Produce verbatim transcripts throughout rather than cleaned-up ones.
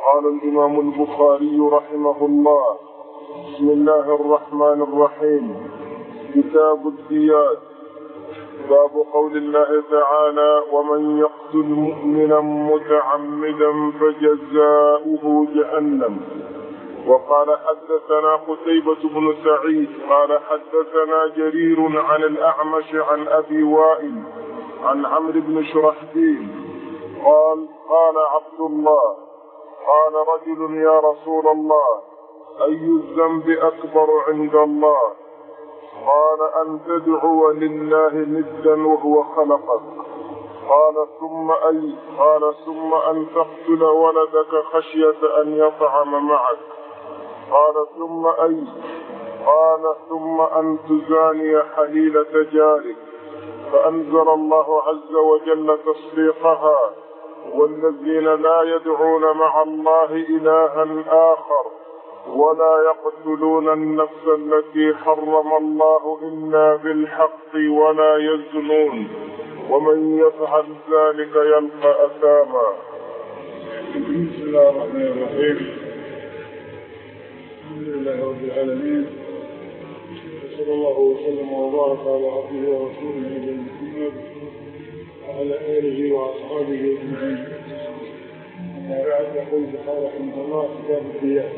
قال الإمام البخاري رحمه الله: بسم الله الرحمن الرحيم. كتاب الديات. باب قول الله تعالى: ومن يقتل مؤمنا متعمدا فجزاؤه جهنم. وقال حدثنا قتيبة بن سعيد قال حدثنا جرير عن الأعمش عن أبي وائل عن عمرو بن شرحبيل قال: قال عبد الله: قال رجل: يا رسول الله، أي الذنب أكبر عند الله؟ قال: أن تدعو لله ندا وهو خلقك. قال: ثم أي؟ قال: ثم أن تقتل ولدك خشية أن يطعم معك. قال: ثم أي؟ قال: ثم أن تزاني حليلة جارك. فأنزل الله عز وجل تصديقها: والذين لا يدعون مع الله إلها آخر ولا يقتلون النفس التي حرم الله إلا بالحق ولا يزنون ومن يفعل ذلك يلقى أثاما. بسم الله الرحمن الرحيم. الحمد لله رب العالمين، وصلى الله وسلم وبارك على عبده ورسوله نبينا محمد وعلى آله وأصحابه أجمعين. أما بعد، يقول البخاري رحمه الله: كتاب الديات.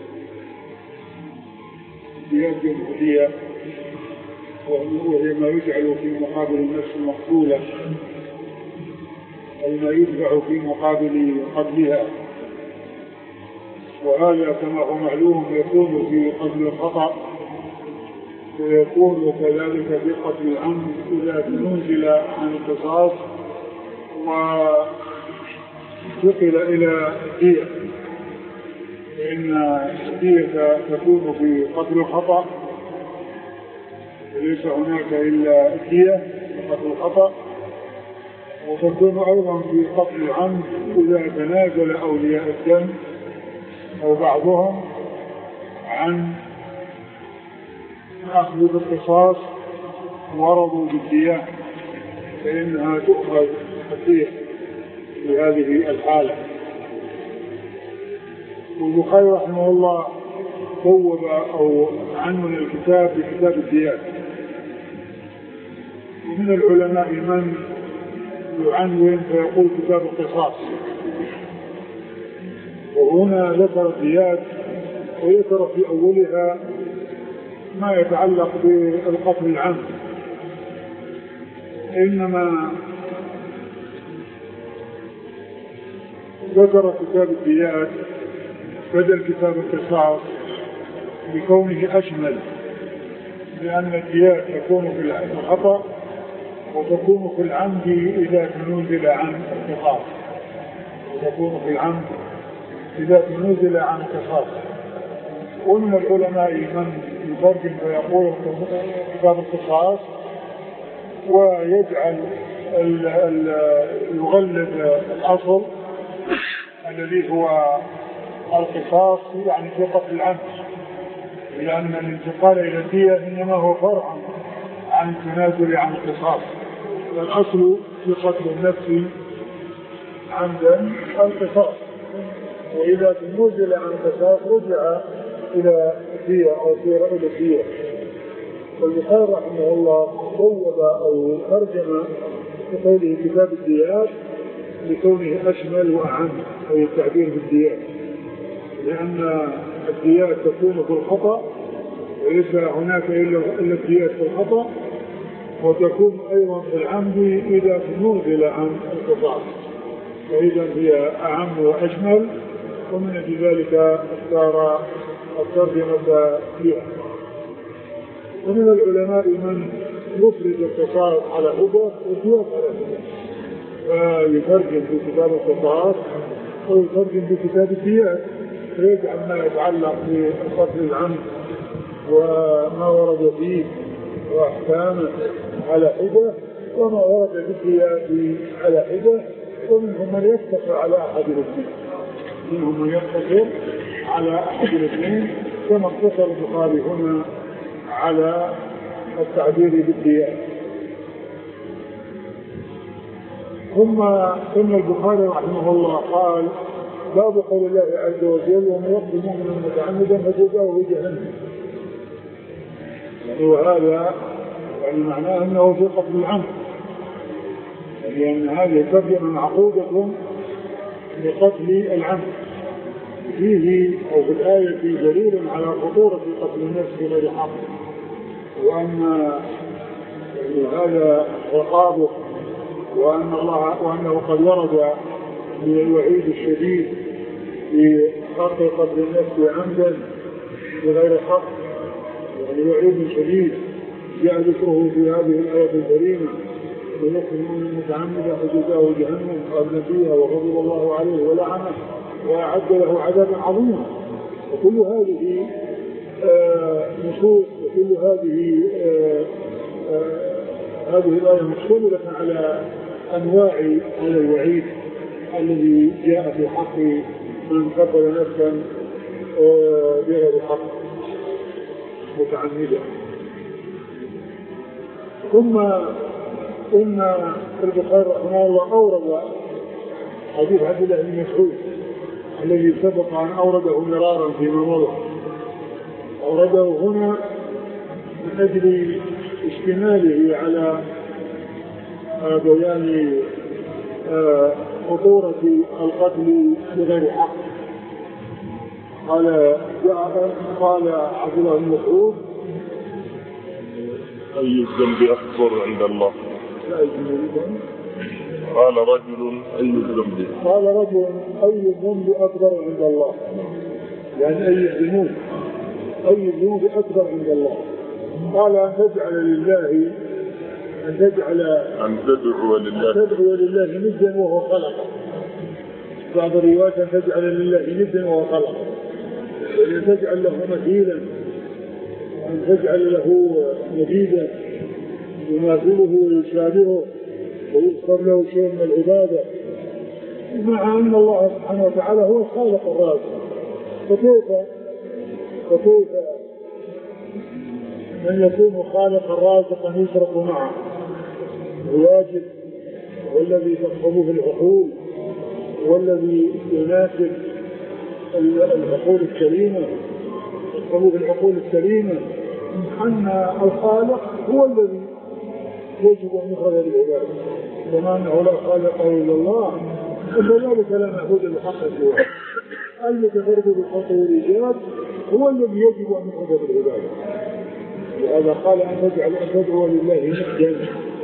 الديات جمهورية، وهي ما يجعل في مقابل النفس المقتولة أو ما يدفع في مقابل قتلها، وهذا كما هو معلوم يكون في قتل الخطأ، ويكون كذلك في قتل العمد إذا تنزل عن القصاص وانتقل إلى الدية، فإن الدية تكون في قتل الخطأ وليس هناك إلا الدية في قتل الخطأ، وتكون أيضا في قتل العمد إذا تنازل أولياء الدم أو بعضهم عن أخذ بالقصاص ورضوا بالدية، فإنها تؤخذ الدية في هذه الحالة. والبخاري رحمه الله بوب أو عنون الكتاب بكتاب الديات. ومن العلماء من يعنون فيقول كتاب القصاص، وهنا ذكر الديات ويذكر في أولها ما يتعلق بالقتل العمد، إنما ذكر كتاب الديات بدل كتاب القصاص لكونه أشمل، لأن الديات تكون في الخطأ وتكون في العمد إذا تنزل عن القصاص، وتكون في العمد إذا تنزل عن القصاص. ومن العلماء من يترجم ويقول كتاب القصاص ويجعل ال ال يغلب الأصل الذي هو القصاص، يعني في قتل العمد، لأن الانتقال إلى الدية إنما هو فرع عن التنازل عن القصاص، والأصل في قتل النفس عمدا القصاص، وإذا تنزل عن القصاص رجع إلى الدية أو إلى الدية. والبخاري رحمه الله بوب أو ترجم بقوله كتاب الديات لكونه أشمل وأعم، أي التعبير بالديات، لأن الديات تكون في الخطأ وليس هناك إلا الديات في الخطأ، وتكون أيضا في العمد إذا تنزل عن القصاص، فإذا هي أعم وأشمل. ومن أجل ذلك اختار الترجمة فيها. ومن العلماء من يفرد القصاص على هدى والديات على هدى، فيترجم في كتاب القصاص ويترجم في كتاب الديات، فيجعل ما يتعلق بقتل العمد وما ورد فيه وأحكامه على حدة، وما ورد بالديات على حدة. ومنهم من يقتصر على أحد الاثنين، منهم من يقتصر على أحد الاثنين كما اقتصر البخاري هنا على التعبير بالديات. ثم ثم البخاري رحمه الله قال: باب قول الله عز وجل ومن يقتل مؤمنا متعمدا فجزاؤه جهنم. وهذا يعني معناه انه في قتل العمد، لان يعني هذه ترجمه عقوبه لقتل العمد. فيه او في الايه في دليل على خطوره قتل النفس بغير حق، وان يعني هذا عقابه، وان الله وانه قد ورد من الوعيد الشديد في حق قتل النفس عمدا بغير حق، يعني وعيد شديد جاء ذكره في هذه الآية الكريمة: ومن يقتل متعمدا فجزاؤه جهنم خالدا فيها وغضب الله عليه ولعنه وأعد له عذابا عظيما. وكل هذه آه نصوص وكل هذه آه آه هذه الآية مشتملة على أنواع هذا الوعيد الذي جاء في حق من قتل نفسا آه بغير حق متعمدا. ثم إن البخاري رحمه الله أورد حديث عبد الله بن مسعود الذي سبق أن أورده مرارا فيما مضى، أورده هنا من أجل اشتماله على بيان خطورة القتل بغير حق. قال قال عبد الله بن مسعود: أي الذنب أكبر عند الله؟ قال رجل: أي الذنب؟ قال رجل: أي الذنب أكبر عند الله؟ يعني أي الذنوب أي الذنوب أكبر عند الله؟ قال: أن تجعل لله أن تجعل أن تدعو لله أن تدعو لله ندا وهو خلقه. بعض الروايات أن تجعل لله ندا وهو خلقه، وأن تجعل له مثيلا، وأن تجعل له مزيدا يماثله ويشابهه ويذكر له شيء من العبادة، مع أن الله سبحانه وتعالى هو الخالق الرازق. فكيف فكيف من يكون خالقا رازقا يشرك معه؟ الواجب والذي تقتضيه العقول والذي يناسب العقول الكريمة تقتضيه العقول الكريمة أن الخالق هو الذي يجب أن يخرج للعباد، كما أنه لا خالق إلا الله، فذلك لا معبود بحق سواه. المتفرد بالخلق والإيجاد هو الذي يجب أن يخرج للعباد. لهذا قال: أن تجعل أن تدعو لله ندا.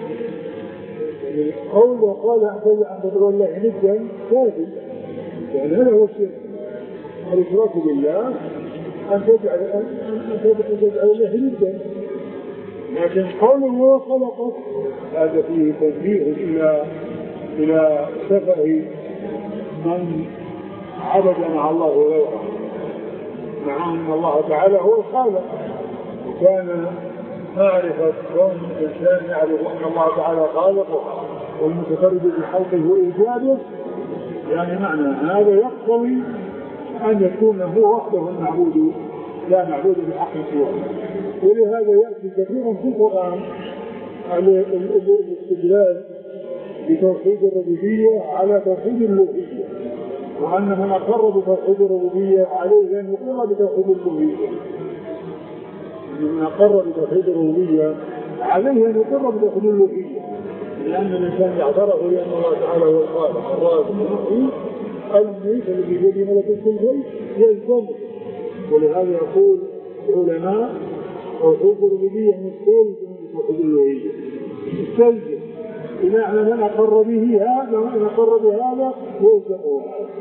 قوله قال أن تجعل أن تدعو لله ندا كافي، يعني هذا هو الشيء الإشراك بالله، أن تجعل أن تجعل الله ندا. لكن قوله هو خلقك هذا فيه تنبيه إلى إلى سفه من عبد مع الله غيره، مع أن الله تعالى هو الخالق. وكان معرفة كون الإنسان يعرف أن الله تعالى خالقه والمتفرد بخلقه وإيجاده، يعني معنى هذا يقتضي أن يكون هو وحده المعبود لا معبود بحق سواه. ولهذا يأتي كثيرا في القرآن على الاستدلال بتوحيد الربوبية على توحيد الألوهية، وأن من أقر بتوحيد الربوبية عليه أن يقر بتوحيد الألوهية. من أقر بتوحيد الربوبية عليه أن يقر بتوحيد الألوهية، لأن الإنسان يعترف بأن الله تعالى هو الخالق الرازق المحيي الميت الذي بيده ملكوت كل شيء يلزمه. ولهذا يقول العلماء: توحيد الربوبية مستلزم بتوحيد الألوهية، مستلزم بمعنى من أقر به هذا ومن أقر بهذا يلزمه.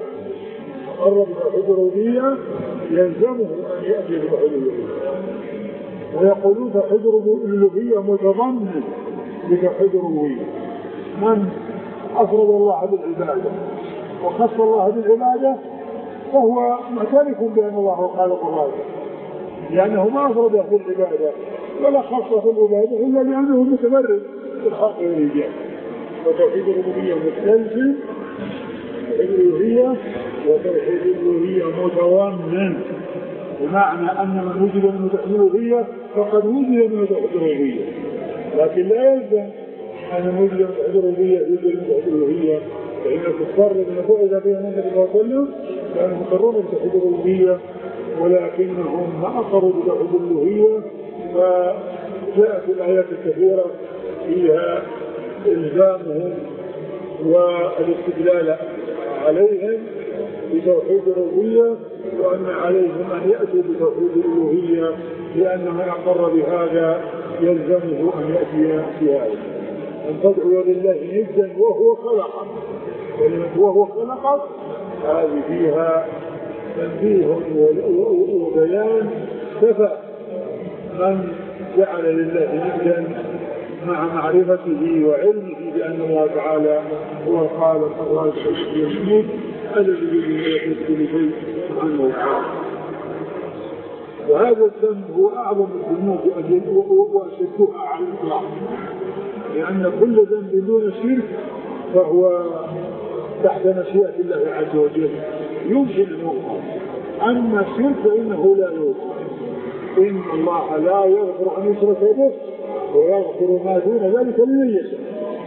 أقر بتوحيد الربوبية يلزمه أن يأتي بتوحيد الألوهية. ويقولون توحيد الألوهية متضمن بتوحيد الربوبية. من أفرد الله بالعبادة وخص الله بالعبادة فهو معترف بأن الله هو خالق الرازق، لأنه ما أفرده بالعبادة ولا خصه بالعبادة إلا لأنه متمرد بالحق والإيجاد. وتوحيد الربوبية مستلزم توحيد الألوهية، وتوحيد الألوهية متضمن، بمعنى أن من وجد من توحيد الألوهية فقد وجد من توحيد الربوبية، لكن لا يلزم أن من وجد من توحيد الربوبية يوجد من توحيد الألوهية، فإن الكفار الذين بعث بهم النبي صلى الله عليه وسلم كانوا مقرون بتوحيد الربوبية، ولكنهم ما أقروا بتوحيد الألوهية، فجاءت الآيات الكثيرة فيها إلزامهم والاستدلال عليهم بتوحيد الربوبية، وأن عليهم أن يأتوا بتوحيد الألوهية، لأن من أقر بهذا يلزمه أن يأتي بهذا. أن تدعو لله ندا وهو خلقك، كلمة وهو خلقك هذه فيها تنبيه وبيان كفى من جعل لله ندا مع معرفته وعلمه بأن الله تعالى هو الخالق الرازق المحيي الذي يملك كل شيء سبحانه وتعالى. وهذا الذنب هو أعظم الذنوب وأشدها على الإطلاق، لأن كل ذنب دون شرك فهو تحت مشيئة الله عز وجل يمكن أن يغفر، أما الشرك فإنه لا يغفر. إن الله لا يغفر أن يشرك به ويغفر ما دون ذلك لمن يشاء،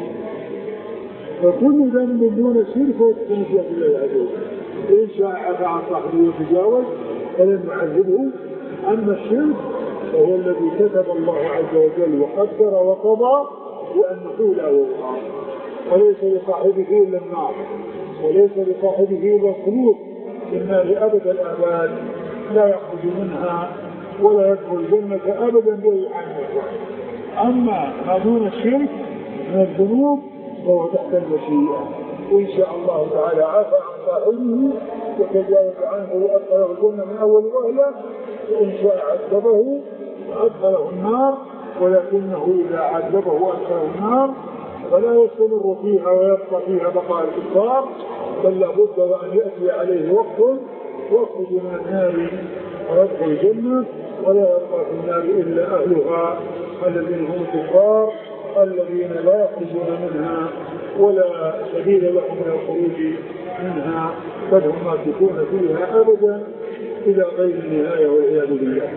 فكل ذنب دون الشرك هو تحت مشيئة الله عز وجل، إن شاء عفا عن صاحبه وتجاوز فلن نعذبه. أما الشرك فهو الذي كتب الله عز وجل وقدر وقضى بأنه لا يغفر، وليس لصاحبه إلا النار، وليس لصاحبه إلا الخلود في النار أبد الآباد، لا يخرج منها ولا يدخل الجنة أبدا بأي حال. أما ما دون الشرك من الذنوب فهو تحت المشيئة، وإن شاء الله تعالى عفى عن صاحبه وتجاوز عنه وأدخله الجنة من أول وهلة، وإن شاء عذبه وأدخله النار، ولكنه إذا عذبه وأدخله النار فلا يستمر فيها ويبقى فيها بقاء الكفار، بل لابد وأن يأتي عليه وقت يخرج من النار ويدخل الجنة، ولا يبقى في النار إلا أهلها الذين هم الكفار الذين لا يخرجون منها ولا سبيل لهم من الخروج منها، بل هم ماكثون فيها أبدا إلى غير النهاية والعياذ بالله.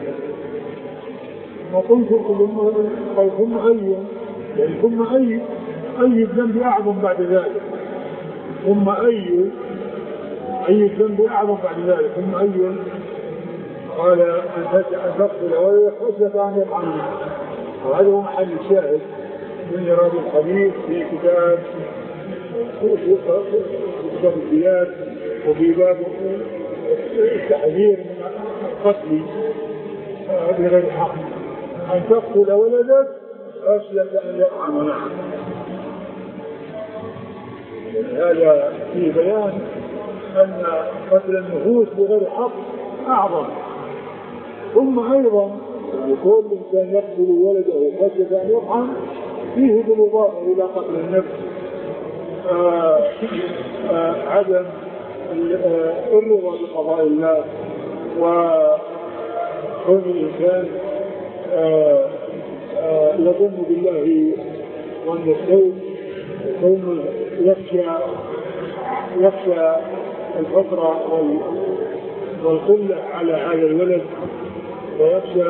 وقلت ثم أي يعني ثم أي أي الذنب أعظم بعد ذلك، ثم أي أي الذنب أعظم بعد ذلك، ثم أي قال أن تقتل ولا خشية أن يطعن. وهذا هو محل الشاهد من إيراد الحديث في كتاب كتاب الديات وفي باب التحذير من القتل بغير حق، أن تقتل ولدك خشية أن يطعن معك. هذا في بيان أن قتل النفوس بغير حق أعظم. ثم أيضا يقول الإنسان يقتل ولده خشية أن يطعن فيه بالإضافة إلى قتل النفس آآ آآ عدم الرضا بقضاء الله، وكون الإنسان يظن بالله وأن السوء، وكون يخشى يخشى الفقر والقلة على هذا الولد، ويخشى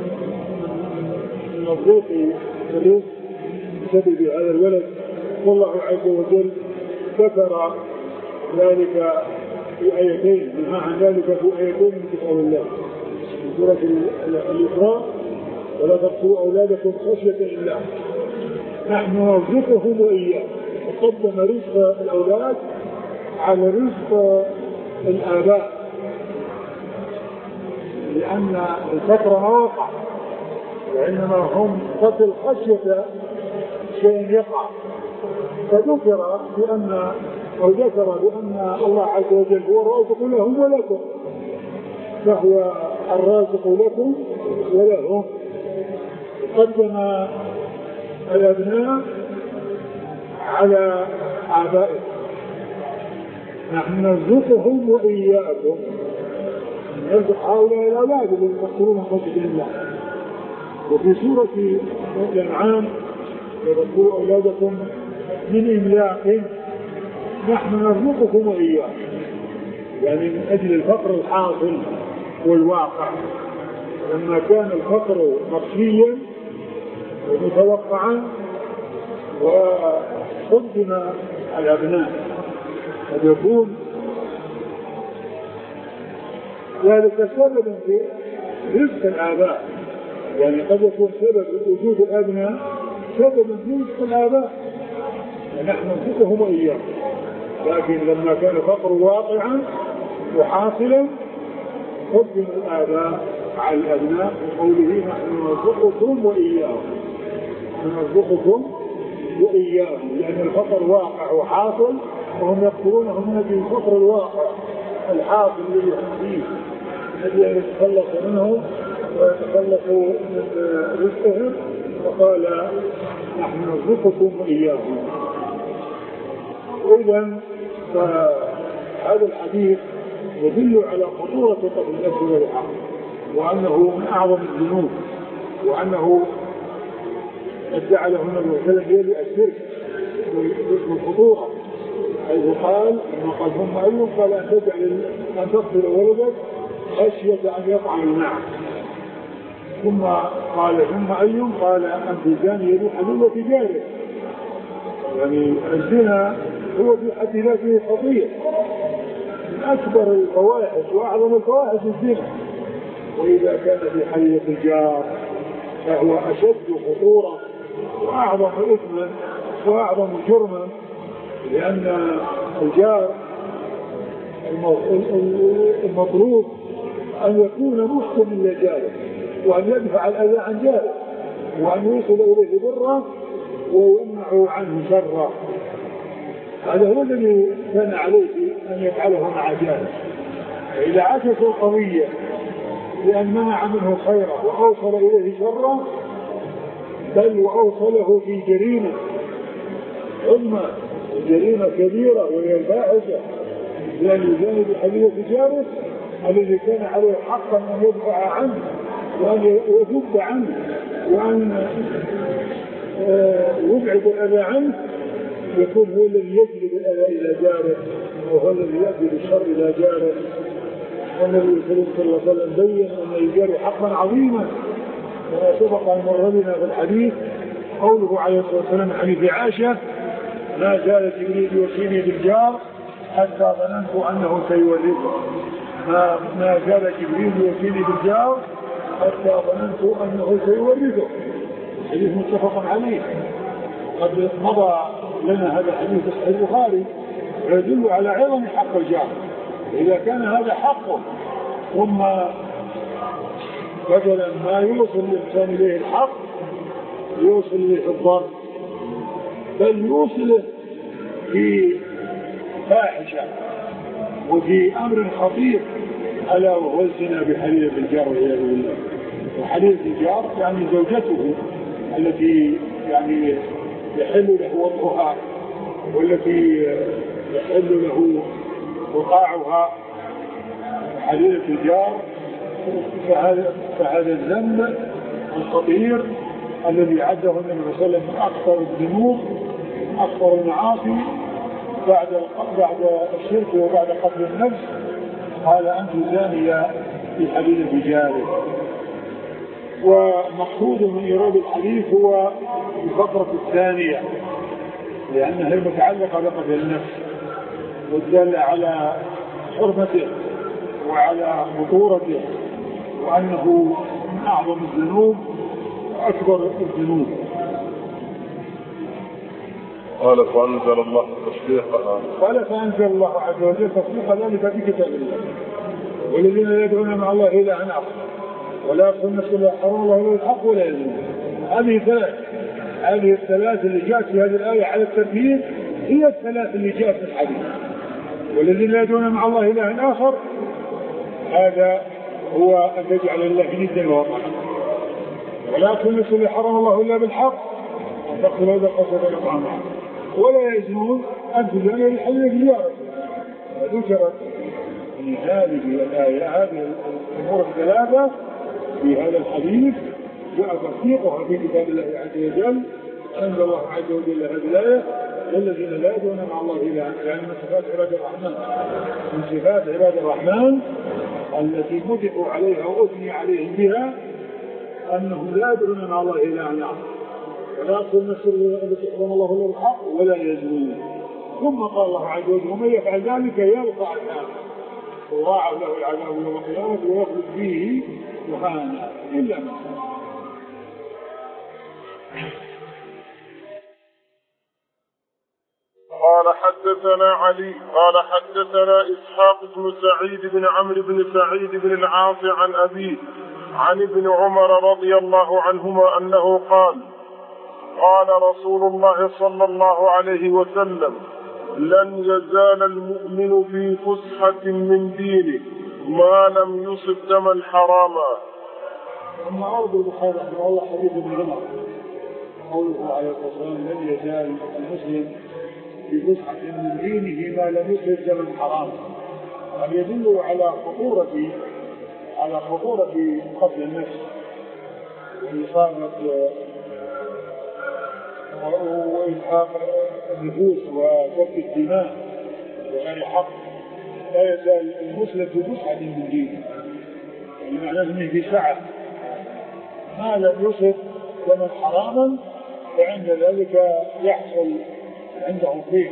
من الضيق الرزق بسبب هذا الولد. والله عز وجل ذكر ذلك في آيتين، نهى عن ذلك في آيتين من كتاب الله في سورة الإسراء: ولا تقتلوا أولادكم خشية إملاق نحن نرزقهم وإياكم. وقدم رزق الأولاد على رزق الآباء، لأن الفقر ما وقع، وإنما هم قتل خشية شيء يقع، فذكر بأن أو ذكر بأن الله عز وجل هو الرازق لهم ولكم، فهو الرازق لكم ولهم. قدم الأبناء على آبائهم، نحن نرزقهم وإياكم، نرزق هؤلاء الأولاد الذين يقتلون خشية الله. وفي سورة الأنعام: وتقتلوا أولادكم من إملاق نحن نرزقكم وإياكم، يعني من أجل الفقر الحاصل والواقع. لما كان الفقر مخفيا ومتوقعا وقدم الأبناء قد يكون ذلك سببا في رزق الآباء، يعني قد يكون سبب وجود الأبناء سببا في رزق الآباء ونحن نرزقهم وإياهم. لكن لما كان الفقر واقعا وحاصلا قدم الآباء على الأبناء بقوله نحن نرزقكم وإياهم، نرزقكم وإياهم، لأن الفقر واقع وحاصل وهم يقتلون هم بالفقر الواقع الحاصل الذي هم فيه الذي يتخلص منه ويتخلصوا من رزقهم، وقال نحن نرزقكم وإياهم. إذن فهذا الحديث يدل على خطورة قتل النفس بالحق، وأنه من أعظم الذنوب، وأنه ادعى له النبي صلى الله عليه وسلم الشرك والخطورة، حيث قال إنه قد هم أيهم قال أن تجعل أن تقتل ولدك خشية أن يطعم الماء، ثم قال ثم أيهم قال أن تزاني يد حلولة جاره، يعني الزنا هو في حد ذاته خطير من أكبر الفواحش وأعظم الفواحش الزنا، وإذا كان في حلية الجار فهو أشد خطورة وأعظم إثما وأعظم جرما، لأن الجار المطلوب أن يكون محسن لجاره، وأن يدفع الأذى عن جاره، وأن يوصل إليه بره ويمنع عنه شره. هذا هو الذي كان عليه أن يفعله مع جاره. إذا عكس القضية لأن منع منه خيره وأوصل إليه شره، بل وأوصله في جريمة ثم جريمة كبيرة وهي الفاحشة، لأن يجانب حلية جاره الذي كان عليه حقا أن يدفع عنه وأن يذب عنه وأن يبعد الأذى عنه، يكون هو الذي يجلب الأذى إلى جاره وهو الذي يأتي بالشر إلى جاره. والنبي صلى الله عليه وسلم بين أن الجار حقا عظيما، وما سبق أن مر بنا في الحديث قوله عليه الصلاة والسلام حديث عائشة ما زال جبريل يوصيني بالجار حتى ظننت أنه سيورثه، ما ما زال جبريل يوصيني بالجار حتى ظننت أنه سيورثه. حديث متفق عليه. قد مضى لنا هذا الحديث في صحيح البخاري ويدل على عظم حق الجار. إذا كان هذا حقه ثم بدلا ما يوصل الإنسان إليه الحق يوصل إليه الضر، بل يوصله في فاحشة وفي أمر خطير ألا وهو الزنا بحليلة الجار والعياذ بالله. وحليلة الجار يعني زوجته التي يعني يحل له وطئها والتي يحل له وقاعها، حليلة الجار. فهذا, فهذا الذنب الخطير الذي عده النبي صلى الله عليه وسلم من أكثر الذنوب أكثر المعاصي بعد بعد الشرك وبعد قتل النفس، قال أن تزاني في حليلة جاره. ومقصود من إيراد الحديث هو الفقرة الثانية لأنها متعلقة بقتل النفس والدل على حرمته وعلى خطورته وأنه من أعظم الذنوب وأكبر الذنوب. قال فأنزل الله تصديقها قال فأنزل الله عز وجل تصديق ذلك في كتاب الله. والذين يدعون مع الله إلها آخر ولا يقتلون النفس التي حرم الله إلا بالحق ولا يزنون. هذه ثلاث هذه الثلاث اللي جاءت في هذه الآية على الترتيب هي الثلاث اللي جاءت في الحديث. والذين يدعون مع الله إلها آخر هذا هو أن تجعل الله ندا وطنا، ولا يقتلون النفس التي حرم الله إلا بالحق وأن تقتل هذا القصد يطعمها ولا يزنون أن تزاني بالحلية بالجارة. وذكرت في هذه الآية هذه الأمور الثلاثة في هذا الحديث جاء تصديقها في كتاب الله عز وجل. أنزل الله عز وجل هذه الآية والذين لا يدعون مع الله إلها، يعني من صفات عباد الرحمن من صفات عباد الرحمن التي مدحوا عليها وأثني عليهم بها أنهم لا يدعون مع الله إلها آخر ولا يقتلون النفس التي حرم الله إلا بالحق ولا يزنون. ثم قال الله عز وجل ومن يفعل ذلك يلقى عذابا يضاعف له العذاب يوم القيامة ويخلد فيه مهانا إلا ما قال حدثنا علي قال حدثنا إسحاق بن سعيد بن عمرو بن سعيد بن العاص عن أبيه عن ابن عمر رضي الله عنهما أنه قال قال رسول الله صلى الله عليه وسلم لن يزال المؤمن في فسحة من دينه ما لم يصب دما حراما. ثم أرض البخاري رحمه الله حديث ابن عمر قوله عليه الصلاة والسلام لن يزال المسلم في فسحة من دينه ما لم يصب دما حراما، يعني يدل على خطورة على خطورة قتل النفس وإصابة وإلحاق النفوس وسفك الدماء بغير حق. لا يزال المسلم في فسحة من دينه، يعني معناه انه في سعة ما لم يصب دما حراما، فعند ذلك يحصل عنده ضيق،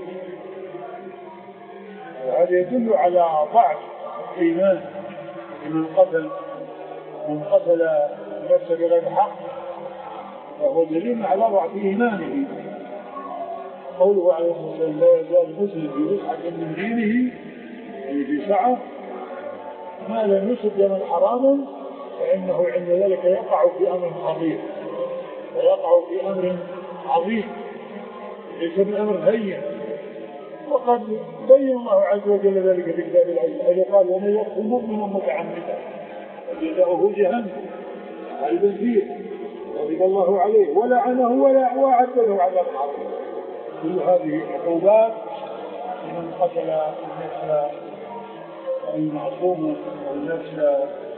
وهذا يدل على ضعف الإيمان. من قتل من قتل نفسه بغير حق فهو دليل على ضعف إيمانه. قوله عليه الصلاة والسلام لا يزال المسلم في فسحة من دينه، يعني في سعة ما لم يصب دما حراما، فإنه عند ذلك يقع في أمر خطير ويقع في أمر عظيم ليس بأمر هين. وقد بين الله عز وجل ذلك في كتاب العزيز حيث قال ومن يقتل مؤمنا متعمدا فجزاؤه جهنم البنزير غضب الله عليه ولعنه ولا واعد له عذابا عظيما. كل هذه عقوبات لمن قتل النفس المعصومه والنفس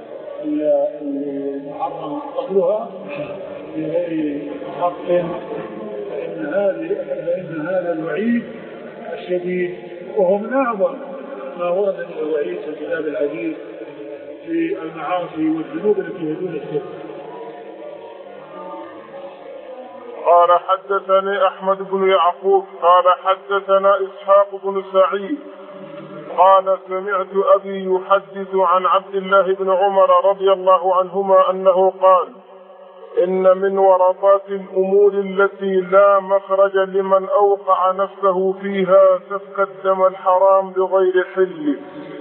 المحرم قتلها بغير حق، فإن هذا الوعيد الشديد وهو من أعظم ما ورد من الوعيد في الكتاب العزيز في المعاصي والذنوب التي يدون الشرك. قال حدثني أحمد بن يعقوب قال حدثنا إسحاق بن سعيد قال سمعت أبي يحدث عن عبد الله بن عمر رضي الله عنهما أنه قال إن من ورطات الأمور التي لا مخرج لمن أوقع نفسه فيها سفك الدم الحرام بغير حله.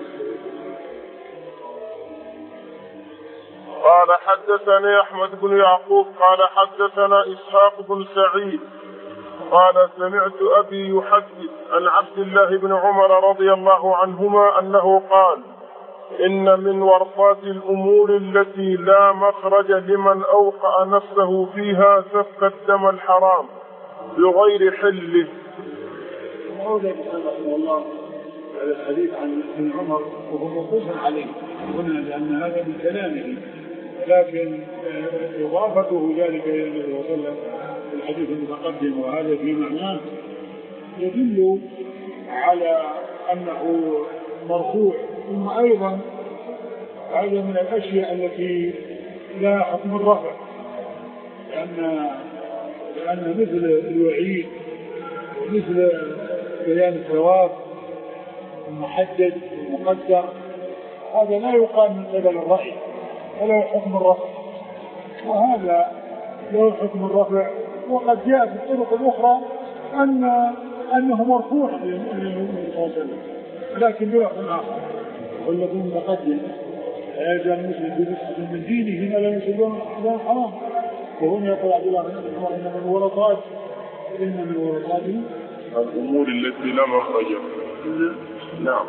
قال حدثني أحمد بن يعقوب قال حدثنا إسحاق بن سعيد قال سمعت أبي يحدث عن عبد الله بن عمر رضي الله عنهما أنه قال إن من ورطات الأمور التي لا مخرج لمن أوقع نفسه فيها سفك الدم الحرام بغير حله. وهذا رحمه الله على الحديث عن ابن عمر وهو موقوف عليه هنا لأن هذا من كلامه، لكن إضافته ذلك إلى النبي صلى الله عليه وسلم في الحديث المتقدم وهذا في معناه يدل على أنه مرفوع. ثم أيضا هذا من الأشياء التي لا حكم الرفع، لأن لأن مثل الوعيد مثل بيان الثواب المحدد المقدر هذا لا يقال من قبل الرأي ولا حكم الرفع، وهذا له حكم الرفع. وقد جاء في الطرق الأخرى أن أنه مرفوع للنبي صلى الله عليه وسلم لكن بلفظ آخر والذي متقدم هذا المسلم بنسبة من دينه ما لا يسلون حلال حرام. وهنا يقول عبد الله بن عمر إن من ورطات إن من ورطات الأمور التي لا مخرج. نعم.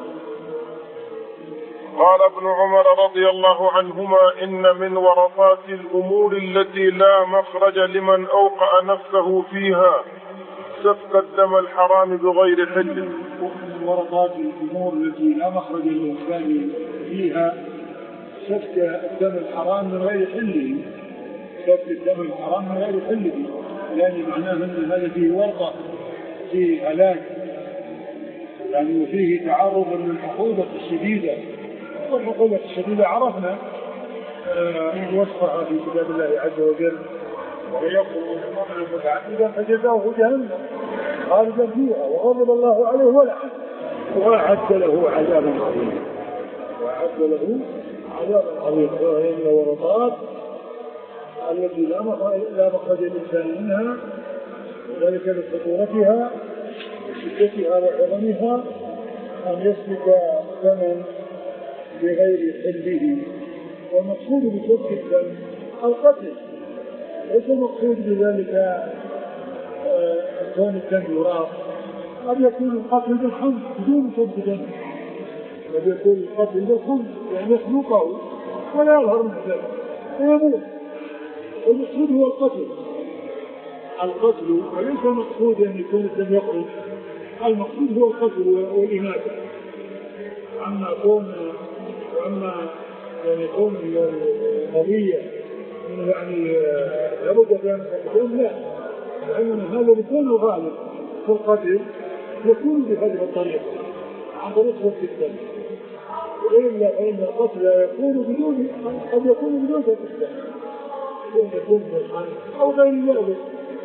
قال ابن عمر رضي الله عنهما إن من ورطات الأمور التي لا مخرج لمن أوقع نفسه فيها سفك الدم الحرام بغير حل. ومن ورطات الأمور التي لا مخرج للإنسان فيها سفك الدم الحرام من غير حله. سفك الدم الحرام من غير حله لأن معناه أن هذا فيه ورطة فيه هلاك، يعني وفيه تعرض للعقوبة الشديدة. والعقوبة الشديدة عرفنا آه وصفها في كتاب الله عز وجل ويقول المؤمن متعمدا فجزاؤه جهنم خالدا فيها وغضب الله عليه ولعنه وأعد له عذابا عظيما وأعد له عذابا عظيما. وهي من الورطات التي لا مخرج الإنسان منها، وذلك لخطورتها وشدتها وعظمها، أن يسلك دما بغير حله. والمقصود بسفك الدم القتل، ليس المقصود بذلك كون الدم يراق. قد يكون القتل بالحمد بدون سفك دم، قد يكون القتل بالحمد يعني يخنقه ولا يظهر من ذلك ويموت. المقصود هو القتل القتل وليس المقصود أن يكون الدم يخرج، المقصود هو القتل والإماتة. أما كون وأما يعني كون القضية يعني لابد أن تكون لا، لأن هذا يكون غالب في القتل يكون بهذه الطريقة عن طريق سفك الدم، وإلا فإن القتل يكون بدون قد يكون بدون سفك الدم، يكون بالحمد أو غير ذلك.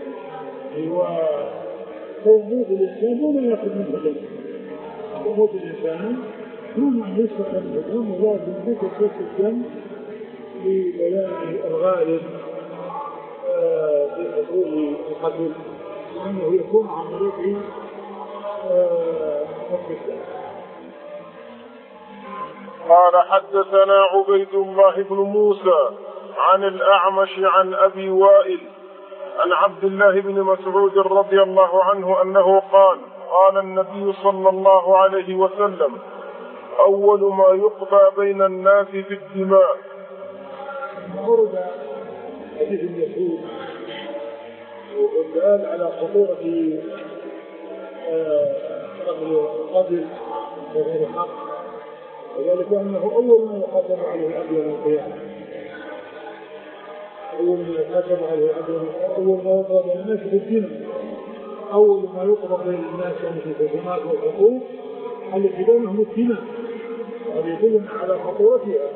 وموت الإنسان دون أن يأخذ منه دم، وموت الإنسان دون أن يسفك منه دم، ولكن ذكر سفك الدم لبيان الغالب في حصول القتل، لأنه يكون عن طريق سفك الدم. قال حدثنا عبيد الله بن موسى عن الأعمش عن أبي وائل عن عبد الله بن مسعود رضي الله عنه أنه قال قال النبي صلى الله عليه وسلم أول ما يقضى بين الناس في الدماء. ورد حديث المسعود والسؤال على خطورة القتل بغير حق، وذلك أنه أول ما يحاسب عليه العبد يوم القيامة، أول ما يحاسب عليه العبد، أول ما يقضى بين الناس في الدين، أول ما يقضى بين الناس في الحكومات والحقوق التي بينهم الدين، وهذا يدلنا على خطورتها.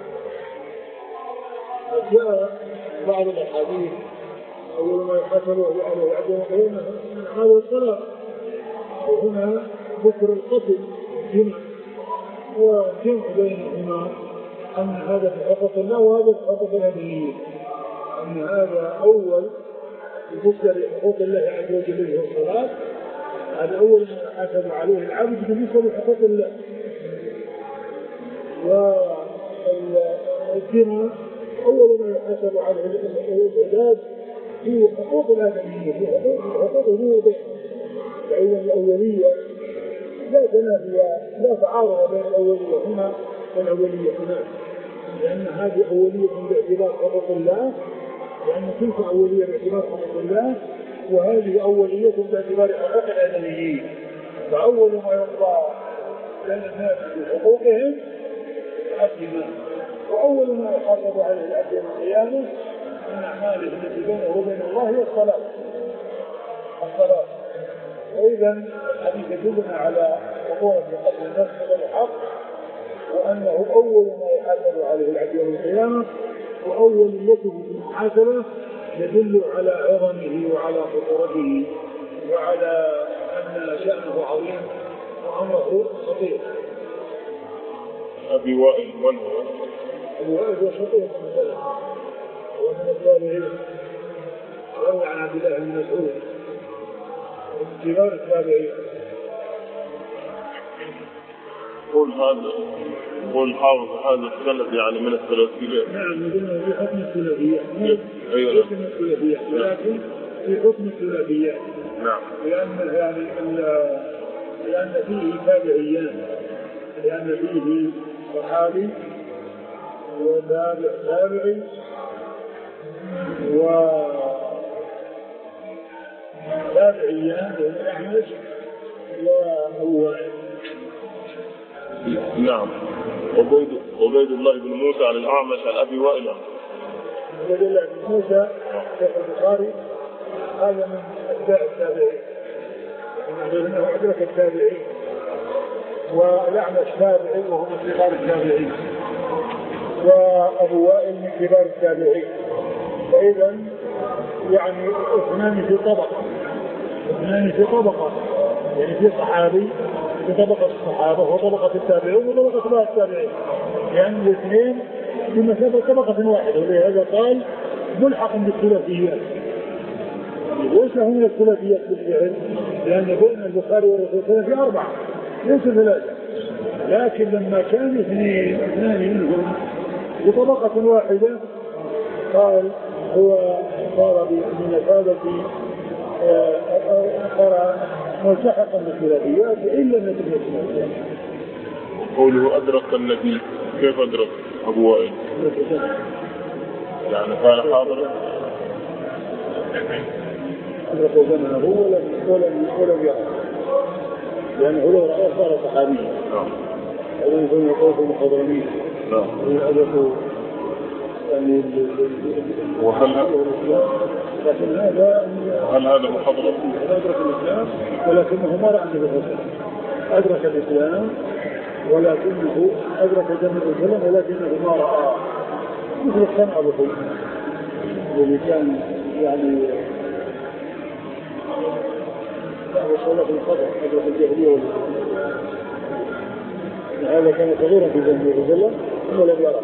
جاء بعض الأحاديث أول ما يحاسب عليه العبد يوم القيامة هذا الصلاة، وهنا ذكر القتل الدين والجمع بينهما، أن هذا في حقوق الله وهذا في حقوق الآدميين، أن هذا أول بالنسبة لحقوق الله عز وجل وهو الصلاة، هذا أول ما يحاسب عليه العبد بالنسبة لحقوق الله. والدين أول ما يحاسب عليه العباد في حقوق الآدميين، في حقوق الوضع، فإن الأولية لا تنافي لا تعارض بين الأولية هنا والأولية هناك، لأن هذه أولية باعتبار حقوق الله، لأن تلك أولية باعتبار حقوق الله، وهذه أولية باعتبار حقوق الآدميين. فأول ما يقضى بين الناس بحقوقهم الدماء، وأول ما يحاسب عليه العبد يوم القيامة من أعماله التي بينه وبين الله هي الصلاة. الصلاة وإذا الحديث يدلنا على خطورة قتل النفس بالحق، وأنه أول ما يحاسب عليه العبد يوم القيامة، وأول يكتب في المحاسبة يدل على عظمه وعلى خطورته وعلى أن شأنه عظيم وأمره خطير. أبي وائل من هو؟ أبي وائل هو شقيق من سلف ومن التابعين، روى عن عبد الله بن مسعود من كبار التابعين. قول هذا قول حافظ هذا السند يعني من الثلاثيات. نعم يقولون في حكم الثلاثيات، في حكم الثلاثيات، ولكن في حكم الثلاثيات. نعم. لأن يعني لأن فيه تابعيان، لأن فيه صحابي وتابع تابعي وتابعيان وهو الأعمش وهو نعم. عبيد عبيد الله بن موسى عن الأعمش عن أبي وائل. عبيد الله بن موسى شيخ البخاري هذا من أتباع التابعين، لأنه أدرك التابعين، والأعمش تابعي وهو من كبار التابعين، وأبو وائل من كبار التابعين، فإذا يعني اثنان في طبق، اثنان في طبقة، يعني في صحابي في طبقة الصحابة وطبقة التابعين وطبقة بعض التابعين، يعني الاثنين في مسافة طبقة واحدة، ولهذا قال ملحق بالثلاثيات. ليس هم الثلاثيات بالفعل، لأن بين البخاري والرسول في أربعة ليس ثلاثة، لكن لما كان اثنين اثنان منهم بطبقة واحدة قال هو صار بمثابة صار ملتحقا بالثلاثيات إلا أن تكون الثلاثيات. قوله أدرك النبي، كيف أدرك أبو وائل؟ يعني كان حاضرا أدرك زمنه ولم ولم ولم يرى، لأنه لو رأى صار صحابيا. أولا يكون يقول في المخضرمين أدركوا يعني وهل لكن هذا هل هذا محاضرة؟ أدرك الإسلام ولكنه ما رأى النبي صلى الله عليه وسلم. أدرك الإسلام ولكنه أدرك جنة الظلم ولكنه ما رأى، مثل الصنع بطول الذي كان يعني وصل في الخطر أدرك الجاهلية والإسلام. هذا كان صغيرا في جنة الظلم ولم يرى.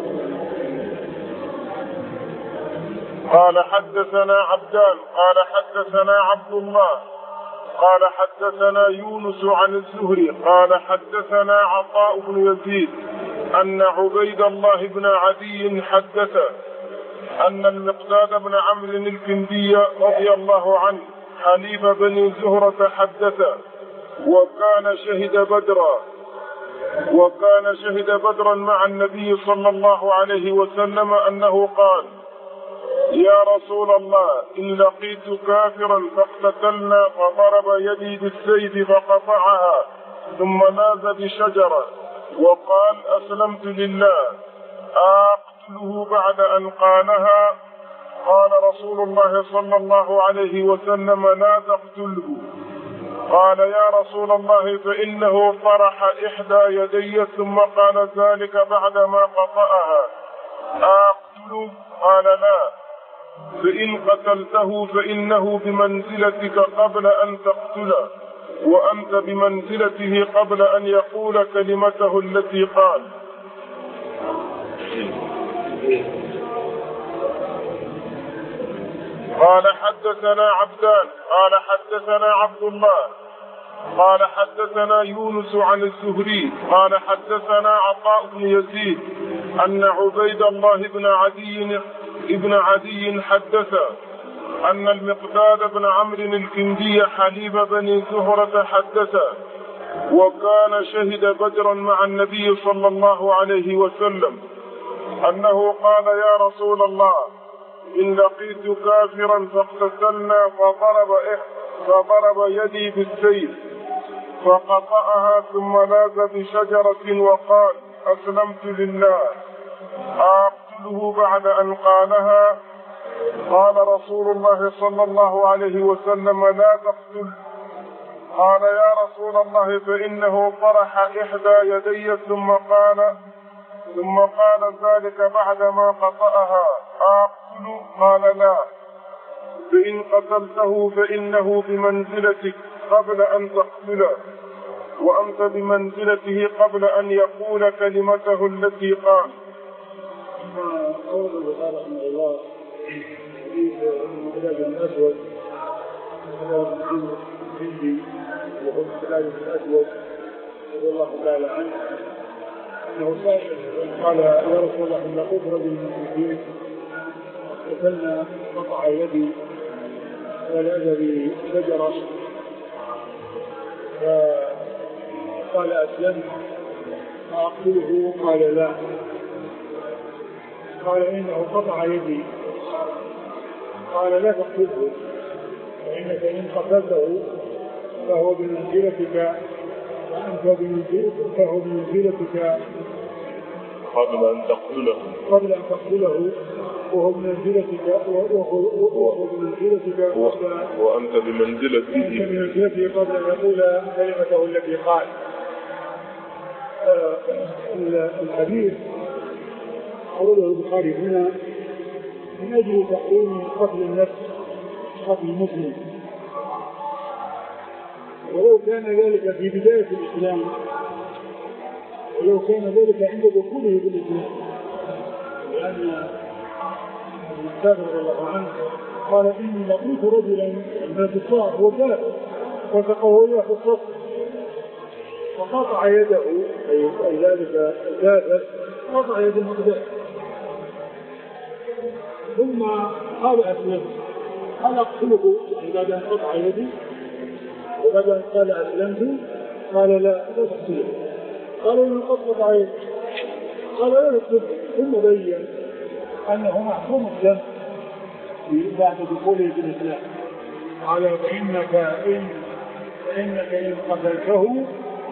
قال حدثنا عبدان قال حدثنا عبد الله قال حدثنا يونس عن الزهري قال حدثنا عطاء بن يزيد أن عبيد الله بن عدي حدث أن المقداد بن عمرو الكندي رضي الله عنه حليف بني زهرة حدث وكان شهد بدرا وكان شهد بدرا مع النبي صلى الله عليه وسلم أنه قال: يا رسول الله إن لقيت كافرا فاقتتلنا فضرب يدي بالسيف فقطعها ثم لاذ بشجرة وقال أسلمت لله أقتله بعد أن قالها؟ قال رسول الله صلى الله عليه وسلم: لا تقتله. قال: يا رسول الله فإنه طرح إحدى يدي ثم قال ذلك بعدما قطعها أقتله؟ قال: لا. فإن قتلته فإنه بمنزلتك قبل أن تقتله وأنت بمنزلته قبل أن يقول كلمته التي قال. قال حدثنا عبدان قال حدثنا عبد الله قال حدثنا يونس عن الزهري قال حدثنا عطاء بن يزيد أن عبيد الله بن عدي ابن عدي حدث أن المقداد بن عمرو الكندي حليف بني زهرة حدث وكان شهد بدرا مع النبي صلى الله عليه وسلم أنه قال: يا رسول الله إن لقيت كافرا فاقتتلنا فضرب فضرب يدي بالسيف فقطعها ثم لاذ بشجرة وقال أسلمت لله أقتله بعد أن قالها؟ قال رسول الله صلى الله عليه وسلم: لا تقتل. قال: يا رسول الله فإنه طرح إحدى يدي ثم قال ثم قال ذلك بعدما قطعها أقتل؟ قال: لا. فإن قتلته فإنه بمنزلتك قبل أن تقتله وأنت بمنزلته قبل أن يقول كلمته التي قال. قول البخاري رحمه الله حديث المقداد بن الأسود الهندي وهو المقداد بن الأسود رضي الله تعالى عنه أنه قال: يا رسول الله إن لقيت رجل من المسلمين قتلنا قطع يدي ولأذى بشجرة فقال أسلمت أقتله؟ قال: لا. قال: إنه قطع يدي. قال: لا تقتله فإنك إن قتلته فهو بمنزلتك وأنت بمنزلتك فهو بمنزلتك قبل أن تقتله قبل أن تقتله وهو بمنزلتك وهو بمنزلتك وأنت بمنزلته بمنزلته قبل أن يقول كلمته التي قال. الحديث أورده البخاري هنا من أجل تحريم قتل النفس قتل المسلم ولو كان ذلك في بداية الإسلام، ولو كان ذلك عند دخوله بالإسلام، لأن الكافر رضي الله عنه قال إني لقيت رجلا من الكفار هو كافر وتقويه في الصف وقطع يده، أي ذلك الكافر قطع يد المقدار، ثم قال أسلم، قال أقتله بعد أن قطع يدي، وبعد أن قال أسلمت قال لا لا تقتله، قال إنه قد قطع يدي، قال لا تقتله، ثم بين أنه معصوم الدم بعد دخوله في الإسلام، قال فإنك إن فإنك إن قتلته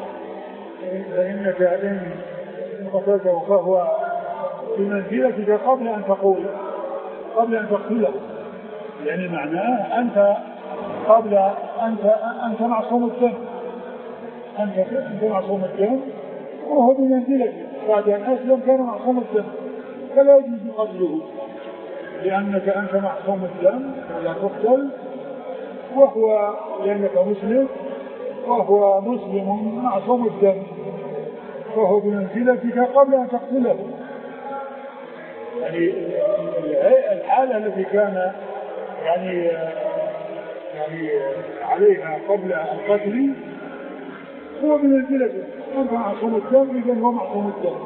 فإنك إن قتلته فهو بمنزلتك قبل أن تقول قبل أن تقتله، يعني معناه أنت قبل أنت أنت معصوم الدم، أنت أنت معصوم الدم وهو بمنزلتك، بعد أن أسلم كان معصوم الدم فلا يجوز قتله، لأنك أنت معصوم الدم ولا تقتل، وهو لأنك مسلم وهو مسلم معصوم الدم فهو بمنزلتك قبل أن تقتله. يعني الحالة التي كان يعني يعني عليها قبل القتل هو بمنزلته، أنت معصوم الدم إذن هو معصوم الدم،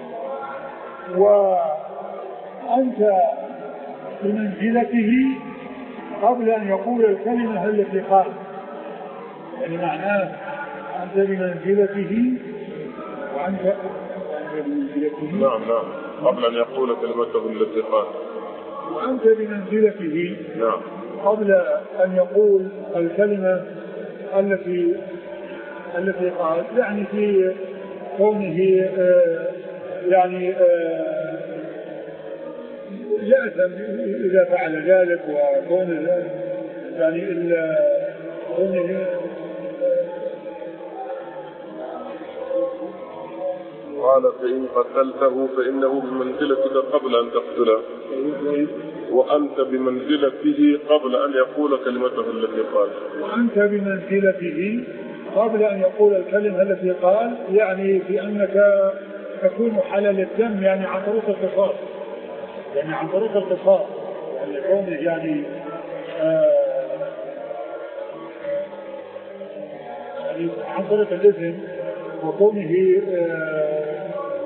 وأنت بمنزلته قبل أن يقول الكلمة التي قال، يعني معناه أنت بمنزلته وأنت بمنزلته نعم نعم قبل أن يقول كلمته التي قال، وأنت بمنزلته نعم قبل أن يقول الكلمة التي التي قال، يعني في كونه آه يعني آه يأثم إذا فعل ذلك، وكونه يعني كونه قال فإن قتلته فإنه بمنزلتك قبل أن تقتله، وأنت بمنزلته قبل أن يقول كلمته التي قال، وأنت بمنزلته قبل أن يقول الكلمة التي قال، يعني في أنك تكون حلال الدم، يعني عن طريق القصاص، يعني عن طريق القصاص، يعني كونه يعني آه يعني عن طريق الإثم، وكونه آه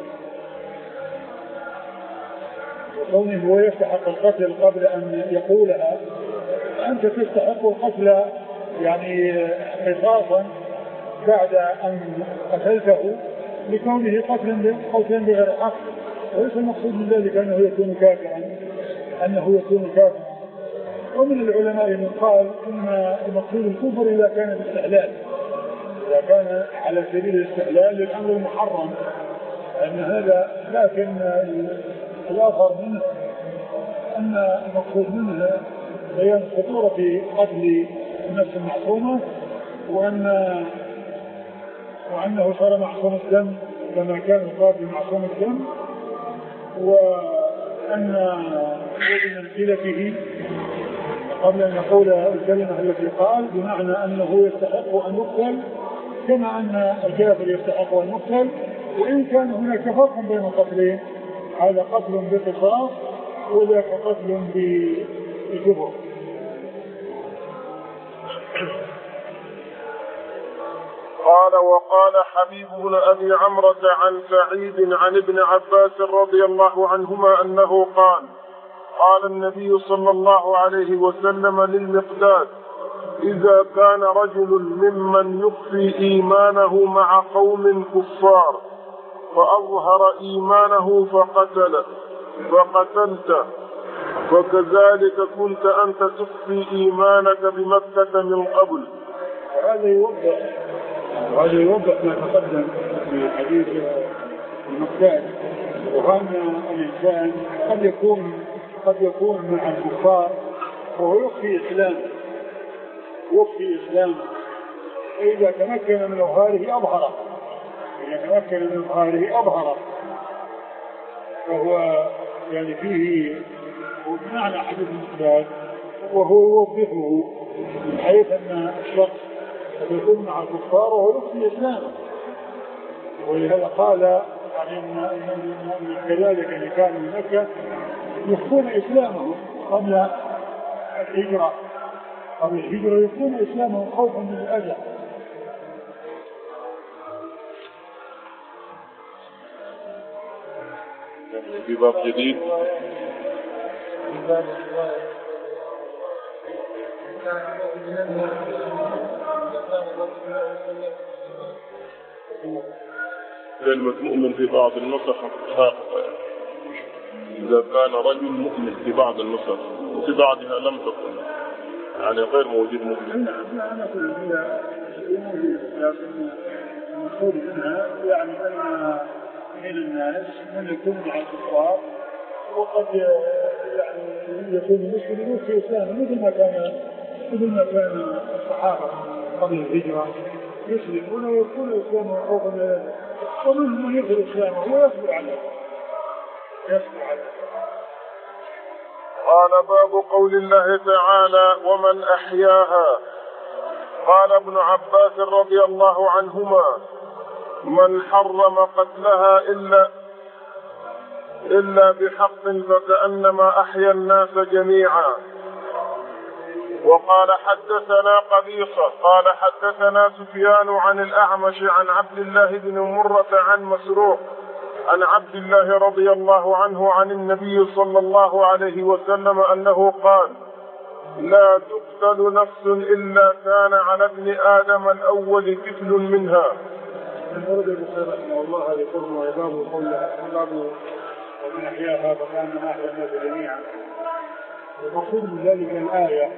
وكونه هو يستحق القتل قبل أن يقولها، أنت تستحق القتل يعني قصاصا بعد أن قتلته لكونه قتلا قتلا بغير حق، وليس المقصود من ذلك أنه يكون كافرا أنه يكون كافرا. ومن العلماء من قال إن المقصود الكفر إذا كان بالاستحلال، إذا كان على سبيل الاستحلال للأمر المحرم، لأن هذا، لكن الآخر منه أن المقصود منه بيان خطورة قتل النفس المعصومة، وأن وأنه صار معصوم الدم كما كان القاتل معصوم الدم، وأن بمنزلته قبل أن يقول الكلمة التي قال، بمعنى أنه يستحق أن يقتل كما أن الكافر يستحق أن يقتل، وإن كان هناك فرق بين القتلين، هذا قتل بقصاص وذاك قتل بكفر. قال وقال حبيب بن أبي عمرة عن سعيد عن ابن عباس رضي الله عنهما أنه قال قال النبي صلى الله عليه وسلم للمقداد: إذا كان رجل ممن يخفي إيمانه مع قوم كفار فأظهر إيمانه فقتل فقتلت، وكذلك كنت أنت تخفي إيمانك بمكة من قبل. هذا يوضح هذا يوضح ما تقدم في حديث المقداد، وأن الإنسان قد يكون قد يكون مع الكفار وهو يخفي إسلامه يخفي إسلامه إذا تمكن من إظهاره أظهره إذا تمكن من إظهاره أظهره وهو يعني فيه معنى حديث المقداد، وهو يوضحه من حيث أن الشخص قد يكون مع الكفار وهو يخفي إسلامه. ولهذا قال يعني إن كذلك اللي كانوا من مكة يخفون إسلامهم قبل الهجرة قبل الهجرة يخفون إسلامهم خوفا من الأذى. في باب جديد كلمة مؤمن في بعض النسخ حقيقة، إذا كان رجل مؤمن في بعض النسخ وفي بعضها لم تكن يعني غير موجود مؤمن. أنا أقول هي لكن المقصود منها يعني أن من الناس من يكون مع الكفار وقد يعني يكون المسلم يموت في إسلامه مثل ما كان مثل ما كان الصحابة قبل الهجرة يسلمون ويكون إسلامه خوفا من الأذى، ومنهم من يظهر إسلامه ويصبر عليه يصبر عليه. قال باب قول الله تعالى ومن أحياها. قال ابن عباس رضي الله عنهما من حرم قتلها إلا إلا بحق فكأنما أحيا الناس جميعا. وقال حدثنا قبيصة قال حدثنا سفيان عن الأعمش عن عبد الله بن مرة عن مسروق عن عبد الله رضي الله عنه عن النبي صلى الله عليه وسلم أنه قال لا تقتل نفس إلا كان على ابن آدم الأول كفل منها. من ورد البخاري رحمه الله هذه كلمة وباب قوله باب ومن أحياها فكأنما أحيا الناس جميعا. المقصود من ذلك الآية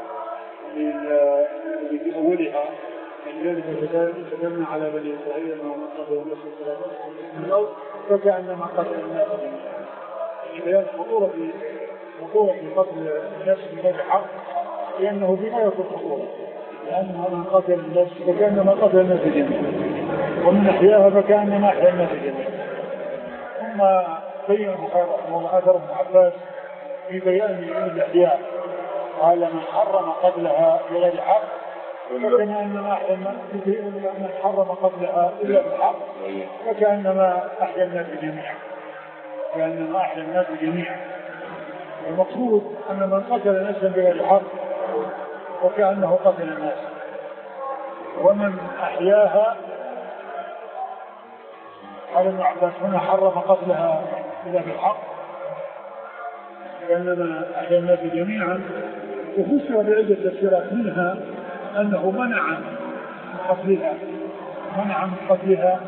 التي في أولها من ذلك تكلمنا على بني إسرائيل ومن قبل الناس من الأرض فكأنما قتل الناس جميعا. بيان خطورة خطورة قتل النفس بغير حق لأنه بما يكون خطورة، لأنه من قتل النفس فكأنما قتل الناس جميعا ومن أحياها فكأنما أحيا الناس جميعا. ثم بين البخاري رحمه الله أثر ابن عباس في بيان الإحياء قال من حرم قتلها بغير حق فكأنما أحيا من حرم قتلها إلا بالحق فكأنما أحيا الناس جميعا كأنما أحيا الناس جميعا. المقصود أن من قتل نفسا بغير حق وكأنه قتل الناس، ومن أحياها قال ابن عباس هنا حرم قتلها إلا بالحق كأنما أحيا الناس جميعا. وفسر بعدة تفسيرات منها أنه منع من قتلها منع من قتلها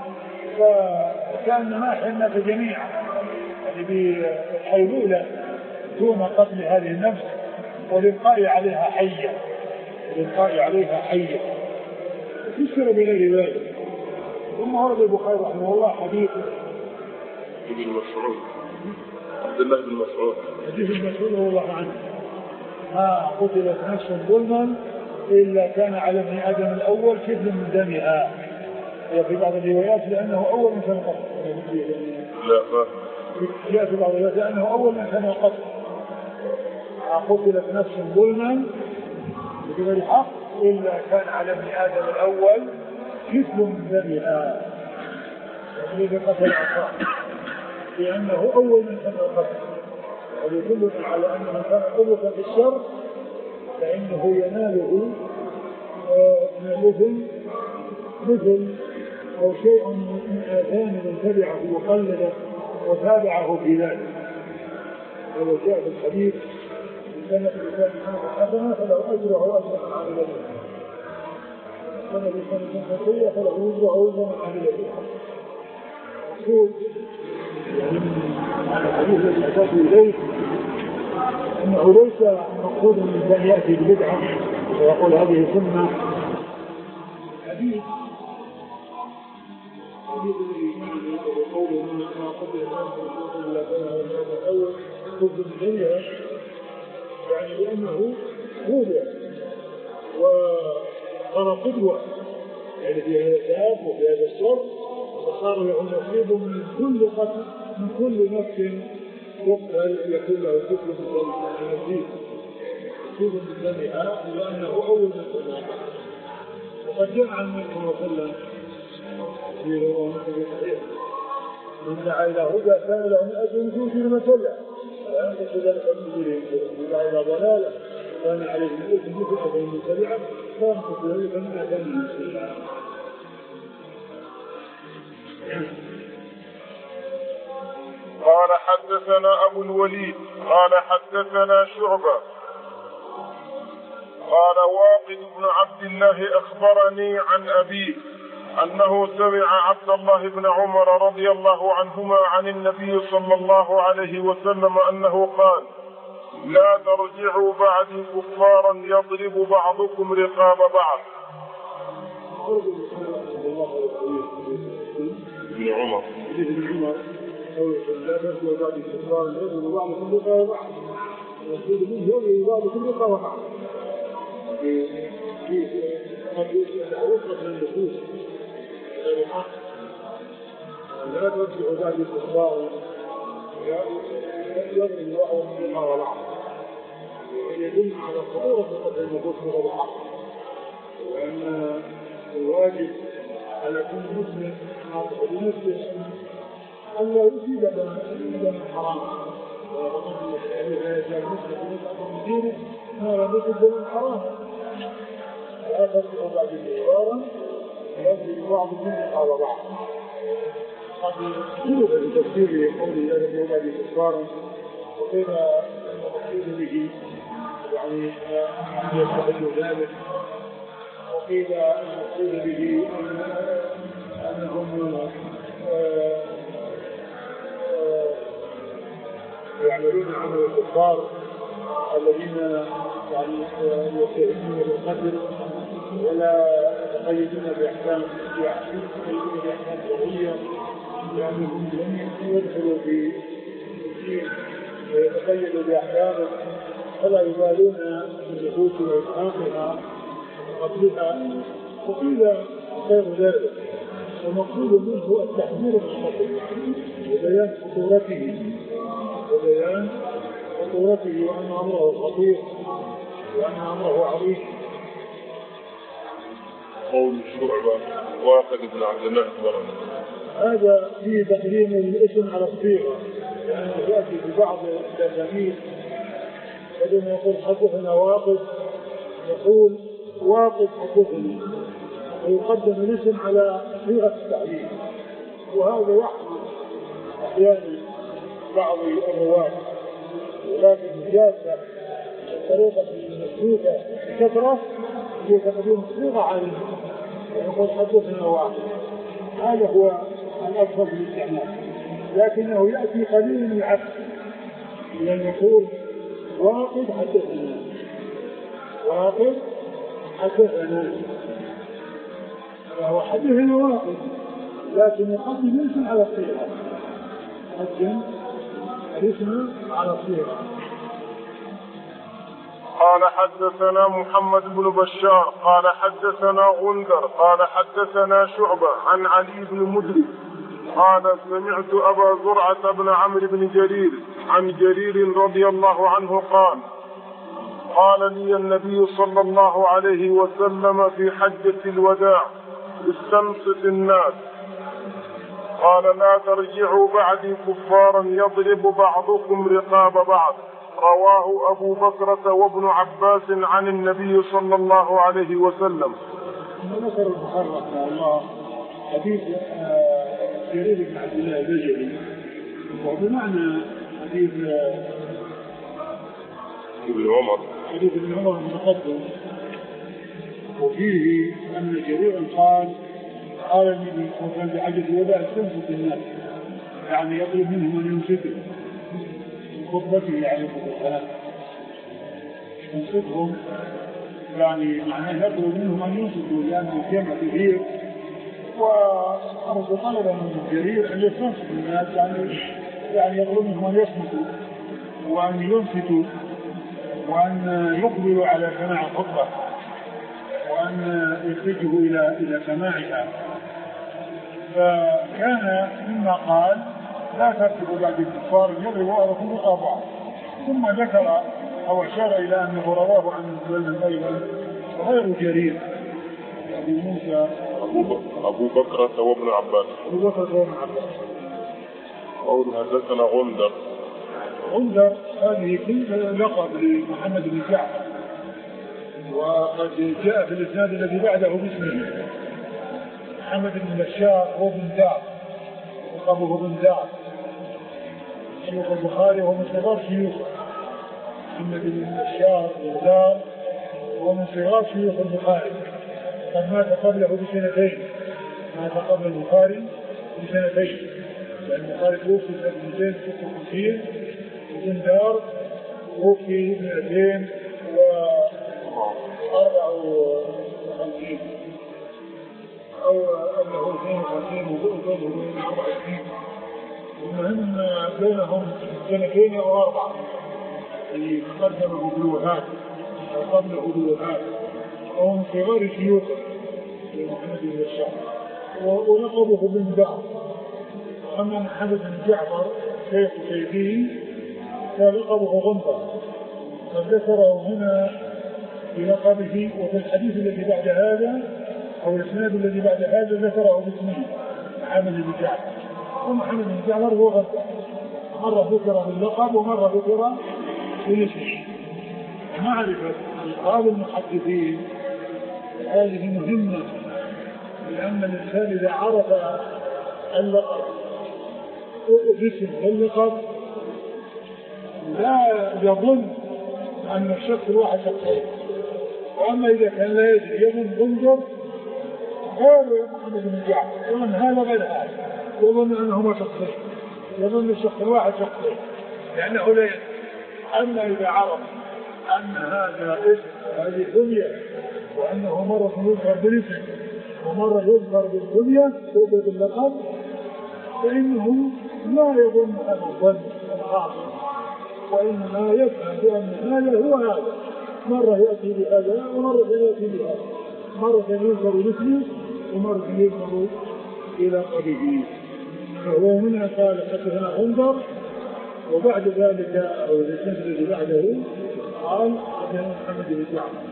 فكأنما أحيا الناس جميعا يعني بالحيلولة دون قتل هذه النفس والإبقاء عليها حية والإبقاء عليها حية فسر بغير ذلك. ثم ورد البخاري رحمه الله حديث ابن مسعود عبد الله بن مسعود حديث المسعود رضي الله عنه ما قتلت نفس ظلما إلا كان على ابن آدم الأول كفل من دمها. وفي بعض الروايات لأنه أول من كان قتل لا جاء في بعض الروايات لأنه أول من كان قتل ما قتلت نفس ظلما بغير حق إلا كان على ابن آدم الأول كفل من دمها الذي قتل عصاه لأنه أول من كان قتل. ويدلنا على أن من كان قوة في الشر فإنه يناله مثل مثل أو شيء من آثام من تبعه وقلده وتابعه في ذلك. ولو جاء في الحديث إن كان الإنسان حسنة فله أجره وأجر من عمل به، كان الإنسان خطيئة فله أجره وأجر من عمل به. مقصود يعني الحديث الذي أتاه إليه أنه ليس مقصود من أن يأتي ببدعة ويقول هذه سنة. حديث حديث الذي يقول ما قبل الناس إلا كان الأول ضد الدنيا يعني لأنه هودع وصار قدوة يعني في هذا الشاب وفي هذا الشر وصار له نصيب من كل قتل من كل نفس يقتل يكون له كفل من الدين نصيب من دمها لأنه أول من كان وقد جاء عن النبي صلى الله عليه وسلم في صحيح من دعا إلى هدى كان له مئة نفوس المسلة وينقص ذلك المسلمين من دعا إلى ضلالة كان عليه مئة نفوس المسلة وينقص ذلك مئة المسلة. قال حدثنا أبو الوليد قال حدثنا شعبة قال واقد بن عبد الله أخبرني عن أبيه أنه سمع عبد الله بن عمر رضي الله عنهما عن النبي صلى الله عليه وسلم أنه قال لا ترجعوا بعدي كفارا يضرب بعضكم رقاب بعض. ابن عمر ابن عمر لا ترجعوا بعدي كفارا يضرب بعضكم رقاب بعض يقول منه يضرب بعضكم رقاب بعض قد يوصف من النفوس الحق لا ترجعوا بعدي كفارا يضرب بعضكم رقاب بعض يدل على خطورة قتل النفوس بغير الحق وأن الواجب على كل مسلم ناطق بنفسه أن لا يصيب دم حرام ويقول لا يزال مسلم من دينه ما لم يصب دم حرام لا ترجعوا بعد كفارا يضرب بعضكم رقاب بعض. قد اختلف في تفسير قول لا ترجعوا بعد كفارا وقيل المقصود به يعني أن يستحلوا ذلك وقيل المقصود به أنهم يعملون عمل الكفار الذين يعني يتهمون بالقتل ولا يتقيدون بأحكام يتقيدون بأحكام شرعية لأنهم لم يدخلوا في الدين ويتقيدوا بأحكامه فلا يبالون بالنفوس وإسقاطها وقتلها وقيل غير ذلك. المقصود منه هو التحذير من القتل وبيان خطورته وبيان خطورته وأن أمره خطير وأن أمره عظيم. قول شعبة واقد بن عبد الله أخبرني هذا فيه تقديم الاسم على الصيغة لأنه يأتي في بعض التلاميذ بدون يقول حدثنا واقد يقول واقد حدثني ويقدم الاسم على صيغة التعليم وهذا يحصل أحيانا بعض الرواة ولكن جاءت الطريقة المسلوكة بكثرة هي تقديم الصيغة عليه ويقول حدثنا واقد. هذا هو الأفضل للاستعمال لكنه يأتي قليل العكس لأن يقول واقد حدثنا واقد حدثنا فهو حدثنا واقد لكن يقدم الاسم على الصيغة يقدم الاسم على الصيغة. قال حدثنا محمد بن بشار قال حدثنا غندر قال حدثنا شعبة عن علي بن مدرك قال سمعت أبا زرعة بن عمرو بن جرير عن جرير رضي الله عنه قال قال لي النبي صلى الله عليه وسلم في حجة الوداع استنصت الناس قال لا ترجعوا بعدي كفارا يضرب بعضكم رقاب بعض. رواه أبو بكرة وابن عباس عن النبي صلى الله عليه وسلم. ذكر البخاري رحمه الله حديث جرير بن عبد الله البجلي وبمعنى حديث ابن عمر حديث ابن عمر المتقدم وفيه أن جريرا قال قال النبي صلى الله عليه وسلم بحجة الوداع استنصت الناس يعني يطلب منهم أن ينصتوا من خطبته عليه الصلاة ينصتهم يعني معناه يطلب منهم أن ينصتوا لأن الجمع كثير وأرض طلب من الجرير أن يستنصت الناس يعني يعني يطلب منهم أن يصمتوا وأن ينصتوا وأن يقبلوا على سماع الخطبة وأن يخرجوا إلى إلى سماعها. فكان مما قال لا ترتبوا بعد الكفار يضرب بعضكم رقاب بعض. ثم ذكر أو أشار إلى أنه رواه عن سلمان أيضا غير جرير أبي موسى أبو بكر وابن عباس. أبو بكر وابن عباس. قول حدثنا غندر. غندر هذه كل لقب لمحمد بن جعفر، وقد جاء في الإسناد الذي بعده باسمه محمد بن بشار وابن دار، لقبه بن دار، شيوخ البخاري ومن صغار شيوخه. محمد بن بشار وابن دار ومن صغار شيوخ البخاري، قد مات قبله بسنتين، مات قبل البخاري بسنتين، لأن البخاري توفي سنة مئتين وستة وخمسين، وابن دار توفي مئتين وأربعة وخمسين أو أنه اثنين وخمسين وزوجه من أربع سنين. المهم بينهم سنتين أو أربعة قدمه بالوهاب أو قبله بالوهاب، وهو من صغار شيوخه محمد بن بشار، ولقبه بن دار. أما محمد بن جعفر شيخ شيخه فلقبه غندر، فذكره هنا بلقبه. وفي الحديث الذي بعد هذا أو الإسناد الذي بعد هذا ذكره باسمه محمد بن جعفر، ومحمد بن جعفر هو غندر، مرة ذكر باللقب ومرة ذكر بالاسم. معرفة ألقاب المحدثين هذه مهمة، لأن الإنسان إذا عرف اللقب والاسم واللقب لا يظن أن الشخص الواحد شخصين. وأما إذا كان لا يدري يظن غندر غير محمد بن جعفر، يظن هذا غير هذا، يظن أنهما شخصين، يظن الشخص الواحد شخصين لأنه لا يدري. أما إذا عرف أن هذا اسم هذه كنية، وأنه مرة يذكر بالاسم ومرة يذكر بالكنية وباللقب، فإنه لا يظن هذا الظن الخاطئ، وإنما يفهم بأن هذا هو هذا، مرة يأتي بهذا ومرة يأتي بهذا، مرة يذكر باسمه ومرة يذكر بلقبه. فهو هنا قال حدثنا غندر، وبعد ذلك أو الإسناد الذي بعده قال حدثنا محمد بن جعفر.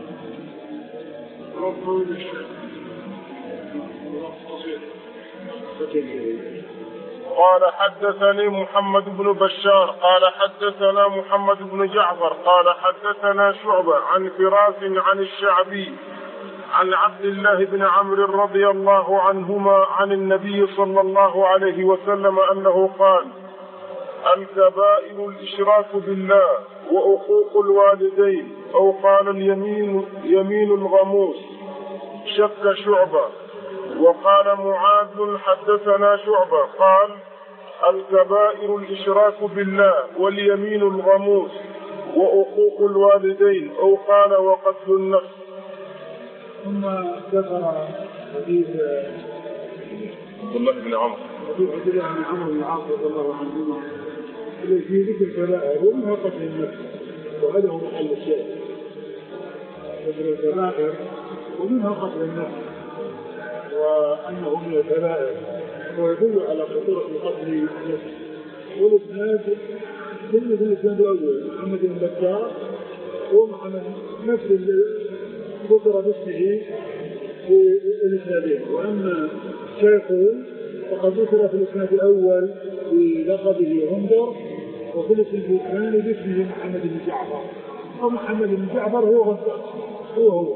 قال حدثني محمد بن بشار قال حدثنا محمد بن جعفر قال حدثنا شعبة عن فراس عن الشعبي عن عبد الله بن عمرو رضي الله عنهما عن النبي صلى الله عليه وسلم أنه قال: الكبائر الإشراك بالله وعقوق الوالدين، أو قال اليمين يمين الغموس. شك شعبة. وقال معاذ حدثنا شعبة قال: الكبائر الإشراك بالله واليمين الغموس وعقوق الوالدين، أو قال وقتل النفس. ثم ذكر حديث عبد الله بن عمرو حديث عبد الله بن عمرو بن العاص رضي الله عنهما الذي في ذكر الكبائر ومنها قتل النفس، وهذا هو محل الشيء. ذكر الكبائر ومنها قتل النفس، وأنه من الكبائر، ويدل على خطورة قتل النفس. والإسناد كلمة في الإسناد الأول محمد بن بشار ومحمد نفس ذكر باسمه في الإسنادين، وأما شيخه فقد ذكر في الإسناد الأول بلقبه غندر، وفي الإسناد الثاني باسمه محمد بن جعفر، ومحمد بن جعفر هو غندر هو هو.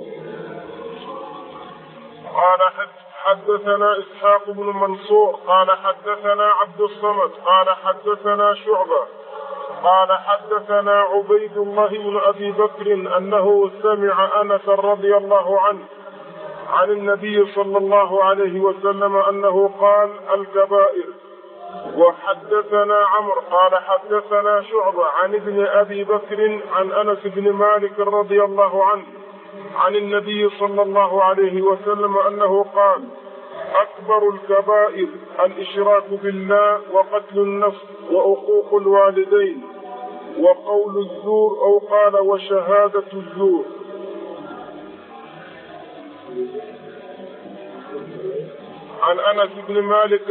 قال حدثنا إسحاق بن منصور قال حدثنا عبد الصمد قال حدثنا شعبة قال حدثنا عبيد الله بن أبي بكر أنه سمع أنس رضي الله عنه عن النبي صلى الله عليه وسلم أنه قال: الكبائر. وحدثنا عمرو قال حدثنا شعبة عن ابن أبي بكر عن أنس بن مالك رضي الله عنه عن النبي صلى الله عليه وسلم أنه قال: أكبر الكبائر الإشراك بالله وقتل النفس وعقوق الوالدين وقول الزور، أو قال وشهادة الزور. عن أنس بن مالك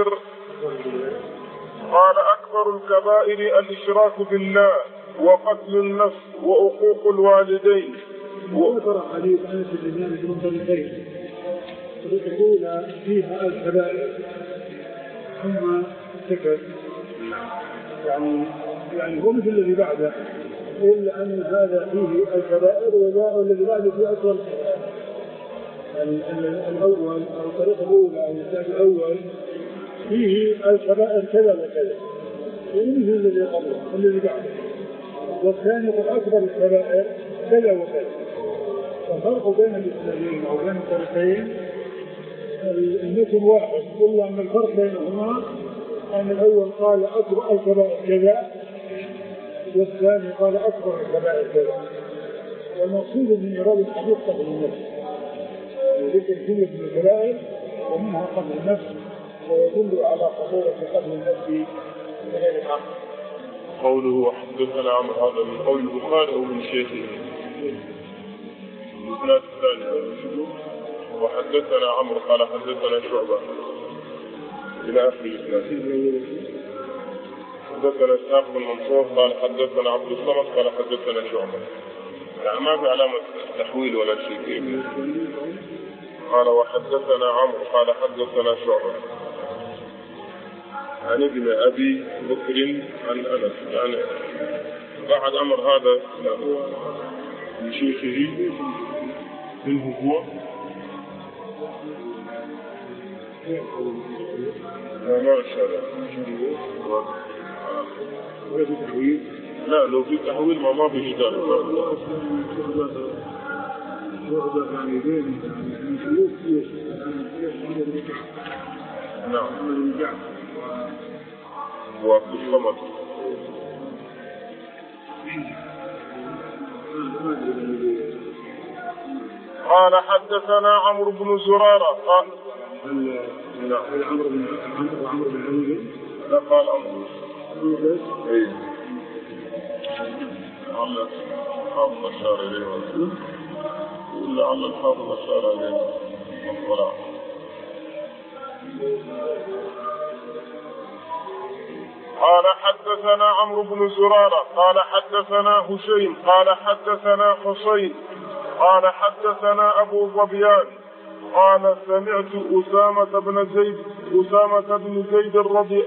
قال: أكبر الكبائر الإشراك بالله وقتل النفس وعقوق الوالدين. وذكر حديث أنس بن مالك من طريقين، الأولى فيها الكبائر ثم سكت، يعني يعني هو مثل الذي بعده، إلا أن هذا فيه الكبائر والذي بعده فيه أكبر الكبائر. يعني الأول أو الطريقة الأولى أو الكتاب الأول فيه الكبائر كذا وكذا، ومثل الذي قبله والذي بعده، والثاني قد أكبر الكبائر كذا وكذا. فالفرق بين الاثنين أو بين الطريقين المثل واحد، إلا أن الفرق بينهما أن الأول قال أكبر الكبائر كذا، والثاني قال أكبر الكبائر كذا. والمقصود من إرادة الحديث قتل النفس، ذكر جملة من الكبائر ومنها قتل النفس، ويدل على خطورة قتل النفس بغير الحق. قوله حدثنا عمرو هذا من قول البخاري أو من شيخه؟ الإسناد الثاني وحدثنا عمرو قال حدثنا شعبة إلى آخر الإسناد. حدثنا إسحاق بن منصور قال حدثنا عبد الصمد قال حدثنا شعبة. يعني ما في علامة تحويل ولا شيء. قال وحدثنا عمرو قال حدثنا شعبة عن ابن أبي بكر عن أنس. يعني بعد أمر هذا من شيخه منه هو ما أشهد. لا لو في تحويل ما ما في إشكال. نعم وفي الصمد. قال حدثنا عمرو بن زرارة قال لا عمرو بن عمرو بن عمرو لا قال عمرو اي الله حافظ أشار إليه ولا على الحافظ أشار إليه الصلاة. قال حدثنا عمرو بن زرارة قال حدثنا هشيم قال حدثنا حسين قال حدثنا أبو ظبيان قال سمعت أسامة بن زيد أسامة بن زيد الرضي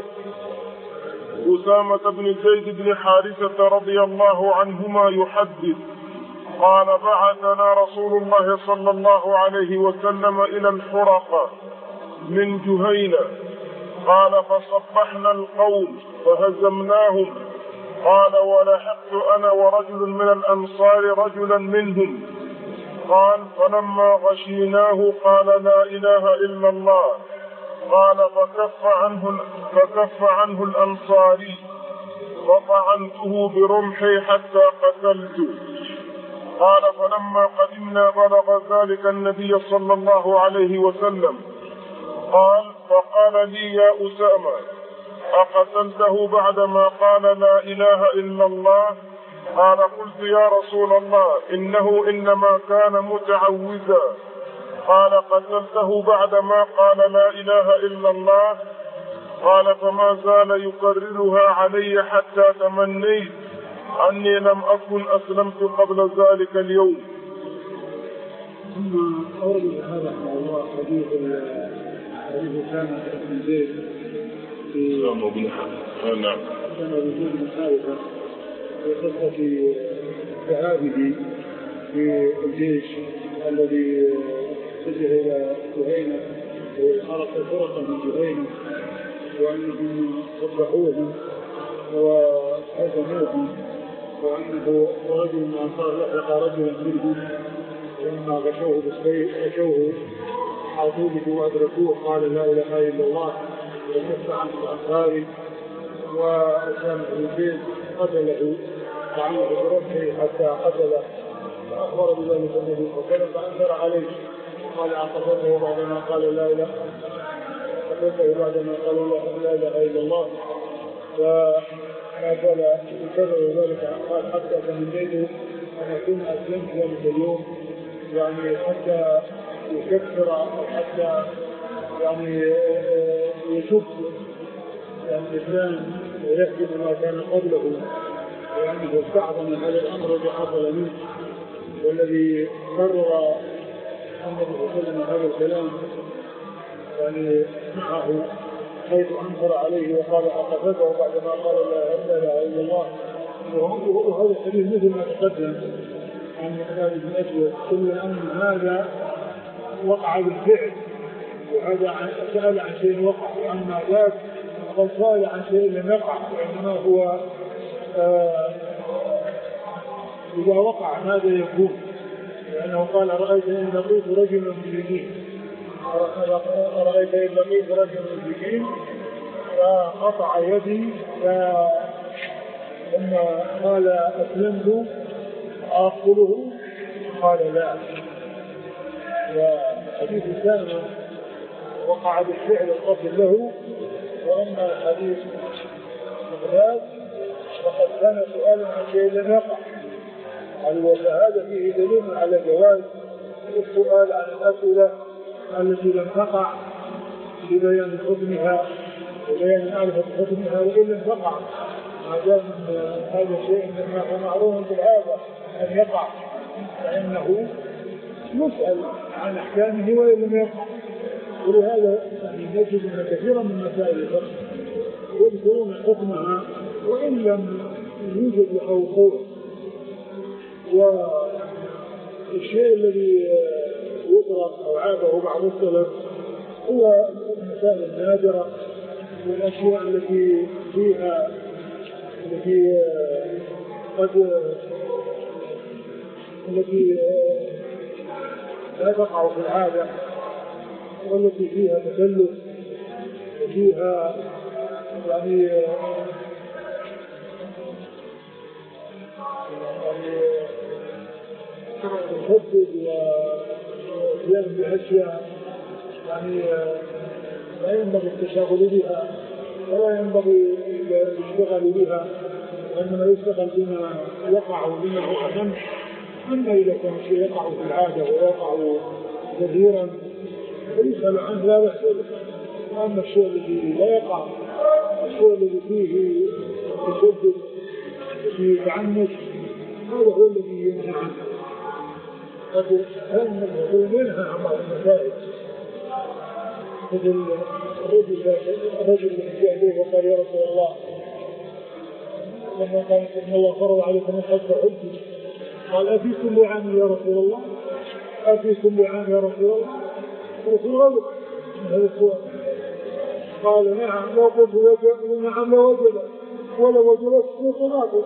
أسامة بن زيد بن حارثة رضي الله عنهما يحدث قال بعثنا رسول الله صلى الله عليه وسلم إلى الحرقة من جهينة قال فصبحنا القوم فهزمناهم قال ولحقت أنا ورجل من الأنصار رجلا منهم قال فلما غشيناه قال لا إله إلا الله قال فكف عنه, فكف عنه الأنصاري فطعنته برمحي حتى قتلته قال فلما قدمنا بلغ ذلك النبي صلى الله عليه وسلم قال فقال لي يا أسامة أقتلته بعدما قال لا إله إلا الله قال قلت يا رسول الله إنه إنما كان متعوذا قال قتلته بعدما قال لا إله إلا الله قال فما زال يكررها علي حتى تمنيت أني لم أكن أسلمت قبل ذلك اليوم. ثم أورد هذا الله حديث حديث أسامة بن زيد في أسامة بن حارثة نعم أسامة بن زيد بن حارثة في قصة ذهابه في الجيش الذي اتجه إلى جهينة وخرق فرقا من جهينة وأنهم صبحوهم وهزموهم وأنه رجل من أنصار لحق رجلا منهم ولما غشوه بالسيف غشوه حاطوه وأدركوه قال لا إله إلا الله وكف عنه الأنصاري وأسامة بن زيد قتله وعنه برمحه حتى قتله فأخبر بذلك النبي صلى الله عليه وسلم فأنكر عليه قال أعتقده بعدما قال لا إله أعتقده بعدما قال لا إله إلا الله فما زال يكرر ذلك قال حتى تمنيت أن أكون أسلمت ذلك اليوم يعني حتى يكفر أو حتى يعني يشك يعني الإسلام ويحكم ما كان قبله لأنه استعظم هذا الأمر الذي حصل منه والذي كرر النبي صلى الله عليه وسلم هذا الكلام يعني معه حيث أنكر عليه وقال أقفته بعدما قال لا إله إلا الله. وهذا الحديث مثل ما تقدم عن خالد بن أسود إلا أن هذا وقع بالفعل وهذا سأل عن شيء وقع، وأما ذاك قد سأل عن شيء لم يقع، وإنما هو آه إذا وقع ماذا يكون؟ لأنه قال رأيت إن لقيت رجل مشركين، رأيت إن لقيت رجل مشركين فقطع يدي ثم قال أسلمت أقتله قال لا. وحديث الثاني وقع بالفعل القتل له. وأما حديث مغلاب فقد كان سؤالا عن شيء لم يقع، وهذا فيه دليل على جواز السؤال عن الأسئلة التي لم تقع لبيان حكمها وبيان معرفة حكمها، وإن لم تقع ما دام هذا الشيء هو معروف بالعادة أن يقع فإنه يسأل عن أحكامه وإن لم يقع. ولهذا يعني نجد أن كثيرا من مسائل الفقه يذكرون حكمها وإن لم يوجد له وقوع. والشيء الذي يطرق أو عابه بعض السلف هو المسائل النادرة والأشياء التي فيها التي قد التي لا تقع في العادة والتي فيها تكلف وفيها يعني تحدد وزيادة بأشياء يعني لا ينبغي التشاغل بها ولا ينبغي الاشتغال بها، وإنما يشتغل بما يقع وبما هو أهم. أما إذا كان شيء يقع في العادة ويقع كثيرا فيسأل عنه لا بأس به. وأما الشيء الذي لا يقع الشيء الذي فيه تشدد فيه تعنت هذا هو الذي ينهى عنه. قد ينهى عن بعض المسائل مثل الرجل الذي جاء به وقال يا رسول الله لما قال إن الله فرض عليكم الحج فحجوا، قال أفي كل عام يا رسول الله؟ أفي كل عام يا رسول الله؟ رسول غضب من هذا السؤال قال نعم لو قلت وجد نعم لوجد ولا وجدت صلاته.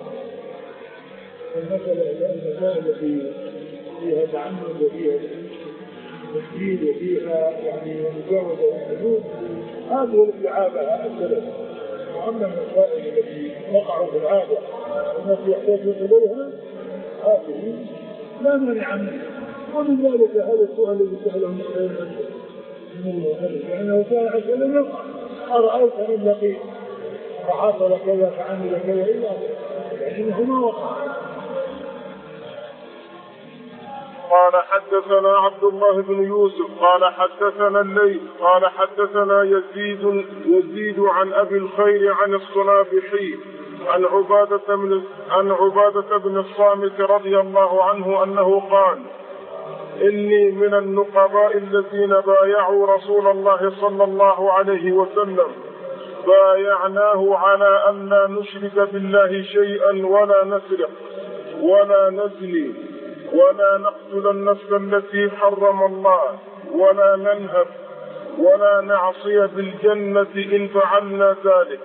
المسألة المسائل التي فيها تعمد وفيها تشديد وفيها يعني مجاوزة الحدود هذه التي عابها السلف. وأما المسائل التي وقعوا في العادة والناس يحتاجون إليها هذه لا مانع منها. ومن ذلك هذا السؤال الذي سأله مسلم من الله لأنه كان عشان لم يقع أرأيت من لقيت فحصل كذا فعمل كذا إلا لأنه ما وقع. قال حدثنا عبد الله بن يوسف قال حدثنا الليث قال حدثنا يزيد يزيد عن أبي الخير عن الصنابحي عن عبادة بن عن عبادة بن الصامت رضي الله عنه أنه قال إني من النقباء الذين بايعوا رسول الله صلى الله عليه وسلم بايعناه على أن لا نشرك بالله شيئا ولا نسرق ولا نزني ولا نقتل النفس التي حرم الله ولا ننهب ولا نعصي بالجنة إن فعلنا ذلك.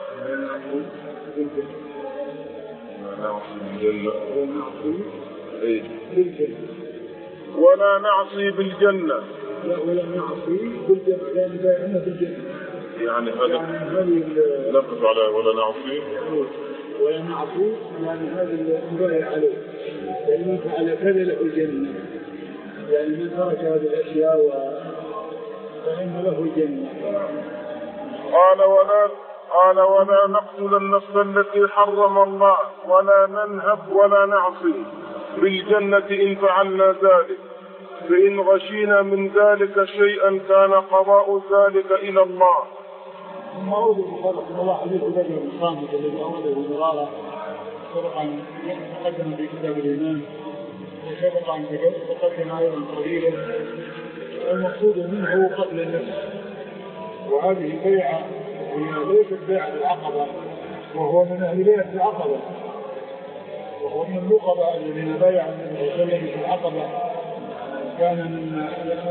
ولا نعصي بالجنة لا ولا نعصي بالجنة يعني بايعنا بالجنة يعني هذا نقف على ولا نعصي ولا نعصي يعني هذا المبايع عليه يعني من فعل كذا له الجنة يعني من ترك هذه الأشياء فإن له الجنة. قال ولا قال ولا نقتل النفس التي حرم الله ولا ننهب ولا نعصي بالجنة إن فعلنا ذلك فإن غشينا من ذلك شيئا كان قضاء ذلك إلى الله. ثم أود بخلق الله حديث بدر الصامت الذي أوله مرارا طرقا تقدم في كتاب الإيمان وسبق أن تقدم أيضا قليلا. المقصود منه قتل النفس، وهذه البيعة هي ليست بيعة العقبة، وهو من أهل بيعة العقبة، وهو من النقباء الذين بايعوا النبي صلى الله عليه وسلم في العقبة. كان من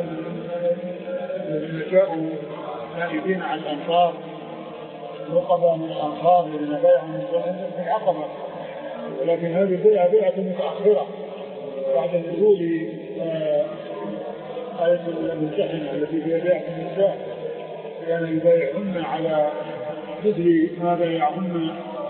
الذين جاءوا نائبين عن الأنصار، نقباء من الأنصار الذين بايعوا النبي صلى الله عليه وسلم في العقبة. ولكن هذه البيعة بيعة متأخرة بعد نزول آية الممتحنة التي هي بيعة النساء، كان يبايعهن على مثل ما بايعهن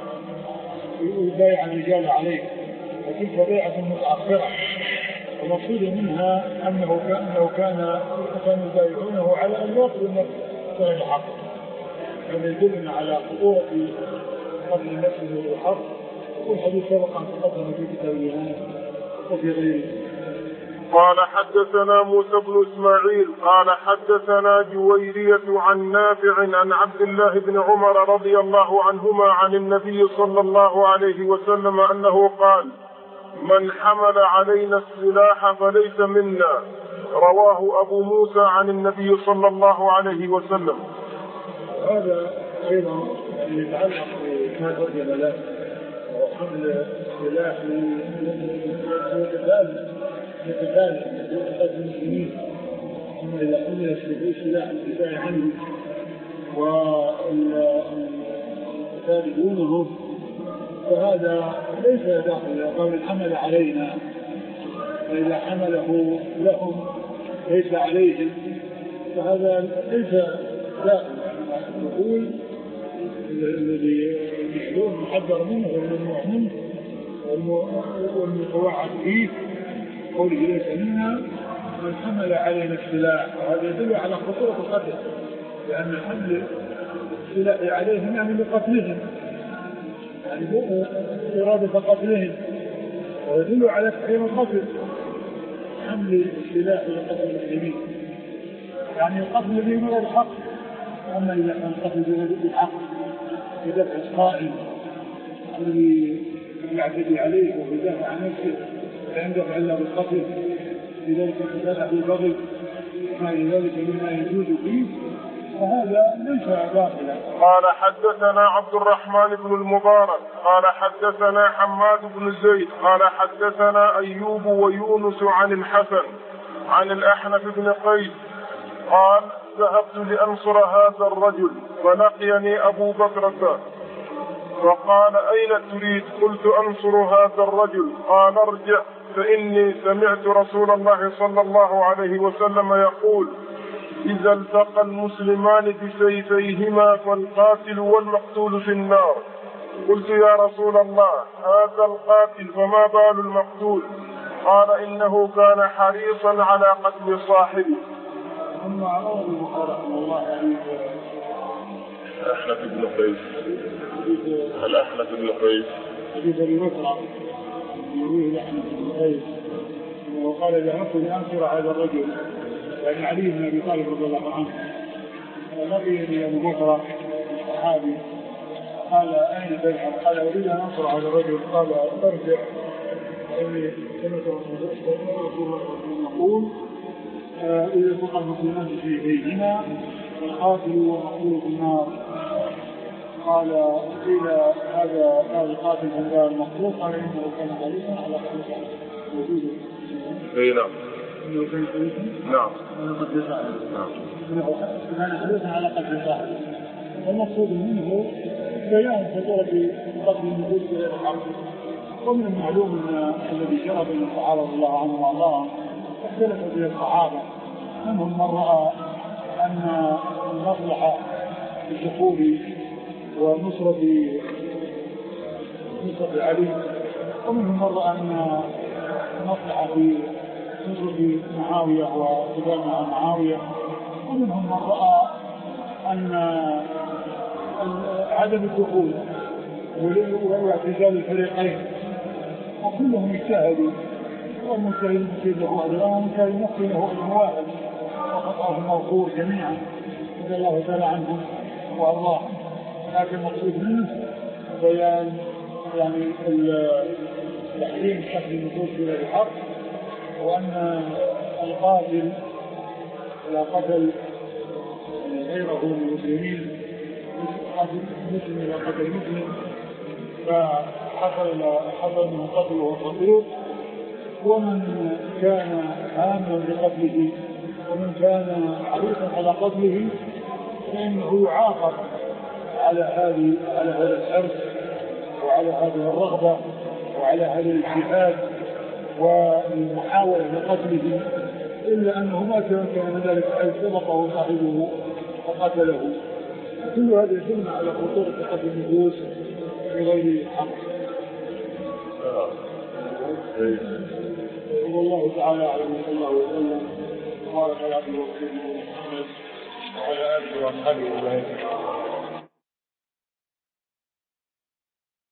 يبايع الرجال عليه، وتلك بيعة متأخرة. المقصود منها أنه كان كان كان يبايعونه على أن يقتل النفس بغير حق، كما يدلنا على خطورة قتل النفس بغير حق. والحديث سبق أن تقدم في كتاب الإيمان وفي غيره. قال حدثنا موسى بن إسماعيل قال حدثنا جويرية عن نافع عن عبد الله بن عمر رضي الله عنهما عن النبي صلى الله عليه وسلم أنه قال: من حمل علينا السلاح فليس منا. رواه أبو موسى عن النبي صلى الله عليه وسلم. هذا أيضا يتعلق بما ترجم له، وحمل السلاح لقتال المسلمين، ثم إذا حمل السلاح الدفاع عنه والقتال دونه فهذا ليس داخل. قال من حمل علينا، فإذا حمله لهم ليس عليهم، فهذا ليس داخل. الدخول الذي يحلون محذر منه والممنوع منه والمتوعد فيه، قوله ليس منا من حمل علينا السلاح. وهذا يدل على خطورة القتل، لأن حمل السلاح عليهم يعني لقتلهم، يعني إرادة قتلهم، ويدل على تحريم القتل. حمل السلاح لقتل المسلمين يعني القتل بهم غير الحق. أما إذا كان القتل بغير الحق بدفع القائل الذي يعتدي عليه ويدافع عن نفسه لا يندفع إلا بالقتل، لذلك يتدافع بالبغي ما ذلك مما يجوز فيه، فهذا ليس داخلا. قال حدثنا عبد الرحمن بن المبارك قال حدثنا حماد بن زيد قال حدثنا أيوب ويونس عن الحسن عن الأحنف بن قيس قال: ذهبت لأنصر هذا الرجل فلقيني أبو بكر فقال: أين تريد؟ قلت: أنصر هذا الرجل. قال: ارجع فإني سمعت رسول الله صلى الله عليه وسلم يقول: إذا التقى المسلمان بسيفيهما فالقاتل والمقتول في النار. قلت: يا رسول الله، هذا القاتل فما بال المقتول؟ قال: إنه كان حريصا على قتل صاحبه. ثم عرض البخاري رحمه الله عليه الأحنف بن قيس الأحنف بن قيس حديث أبي بكر يرويه الأحنف بن قيس، وقال: ذهبت لأنصر هذا الرجل، يعني علي بن أبي طالب رضي الله عنه. لقيني أبو بكر الصحابي قال: أين تذهب؟ قال: أريد أن أنصر هذا الرجل. قال: ارجع فإني سمعت رسول الله يقول: إذا التقى المسلمان بسيفيهما فالقاتل والمقتول في النار. قال: قيل: هذا هذا القاتل من دار المقتول؟ قال: إنه كان حريصا على قتل وجوده. اي نعم. إنه كان حريصا نعم على قتل صاحبه. نعم. إنه كان حريصا على قتل صاحبه. المقصود منه بيان خطورة قتل النفوس بغير الحق. ومن المعلوم أن الذي جرى بين الصحابة رضي الله عنهم وأرضاهم اختلف به الصحابة، منهم من رأى أن المصلحة في الدخول ونصرة نصرة علي، ومنهم من رأى أن المصلحة في نصرة معاوية وقتال مع معاوية، ومنهم من رأى أن عدم الدخول واعتزال الفريقين، وكلهم اجتهدوا، والمجتهد يصيب له أجر والمجتهد يخطئ له أجر واحد، وخطأهم مغفور جميعا رضي الله تعالى عنهم وأرضاهم. لكن المقصود منه بيان يعني تحريم قتل النفوس بغير الحق، وأن القاتل إذا قتل غيره من المسلمين مسلم إذا قتل مسلم فحصل حصل من قتله خطير، ومن كان هاما بقتله ومن كان حريصا على قتله فإنه يعاقب على هذه على هذا الحرص وعلى هذه الرغبة وعلى هذا الاجتهاد والمحاولة لقتله، إلا أنه ما كان ذلك حيث سبقه صاحبه فقتله. كل هذا يدل على خطورة قتل النفوس بغير حق. والله تعالى أعلم صلى الله عليه وسلم وبارك على عبده ورسوله محمد وعلى آله وصحبه وسلم.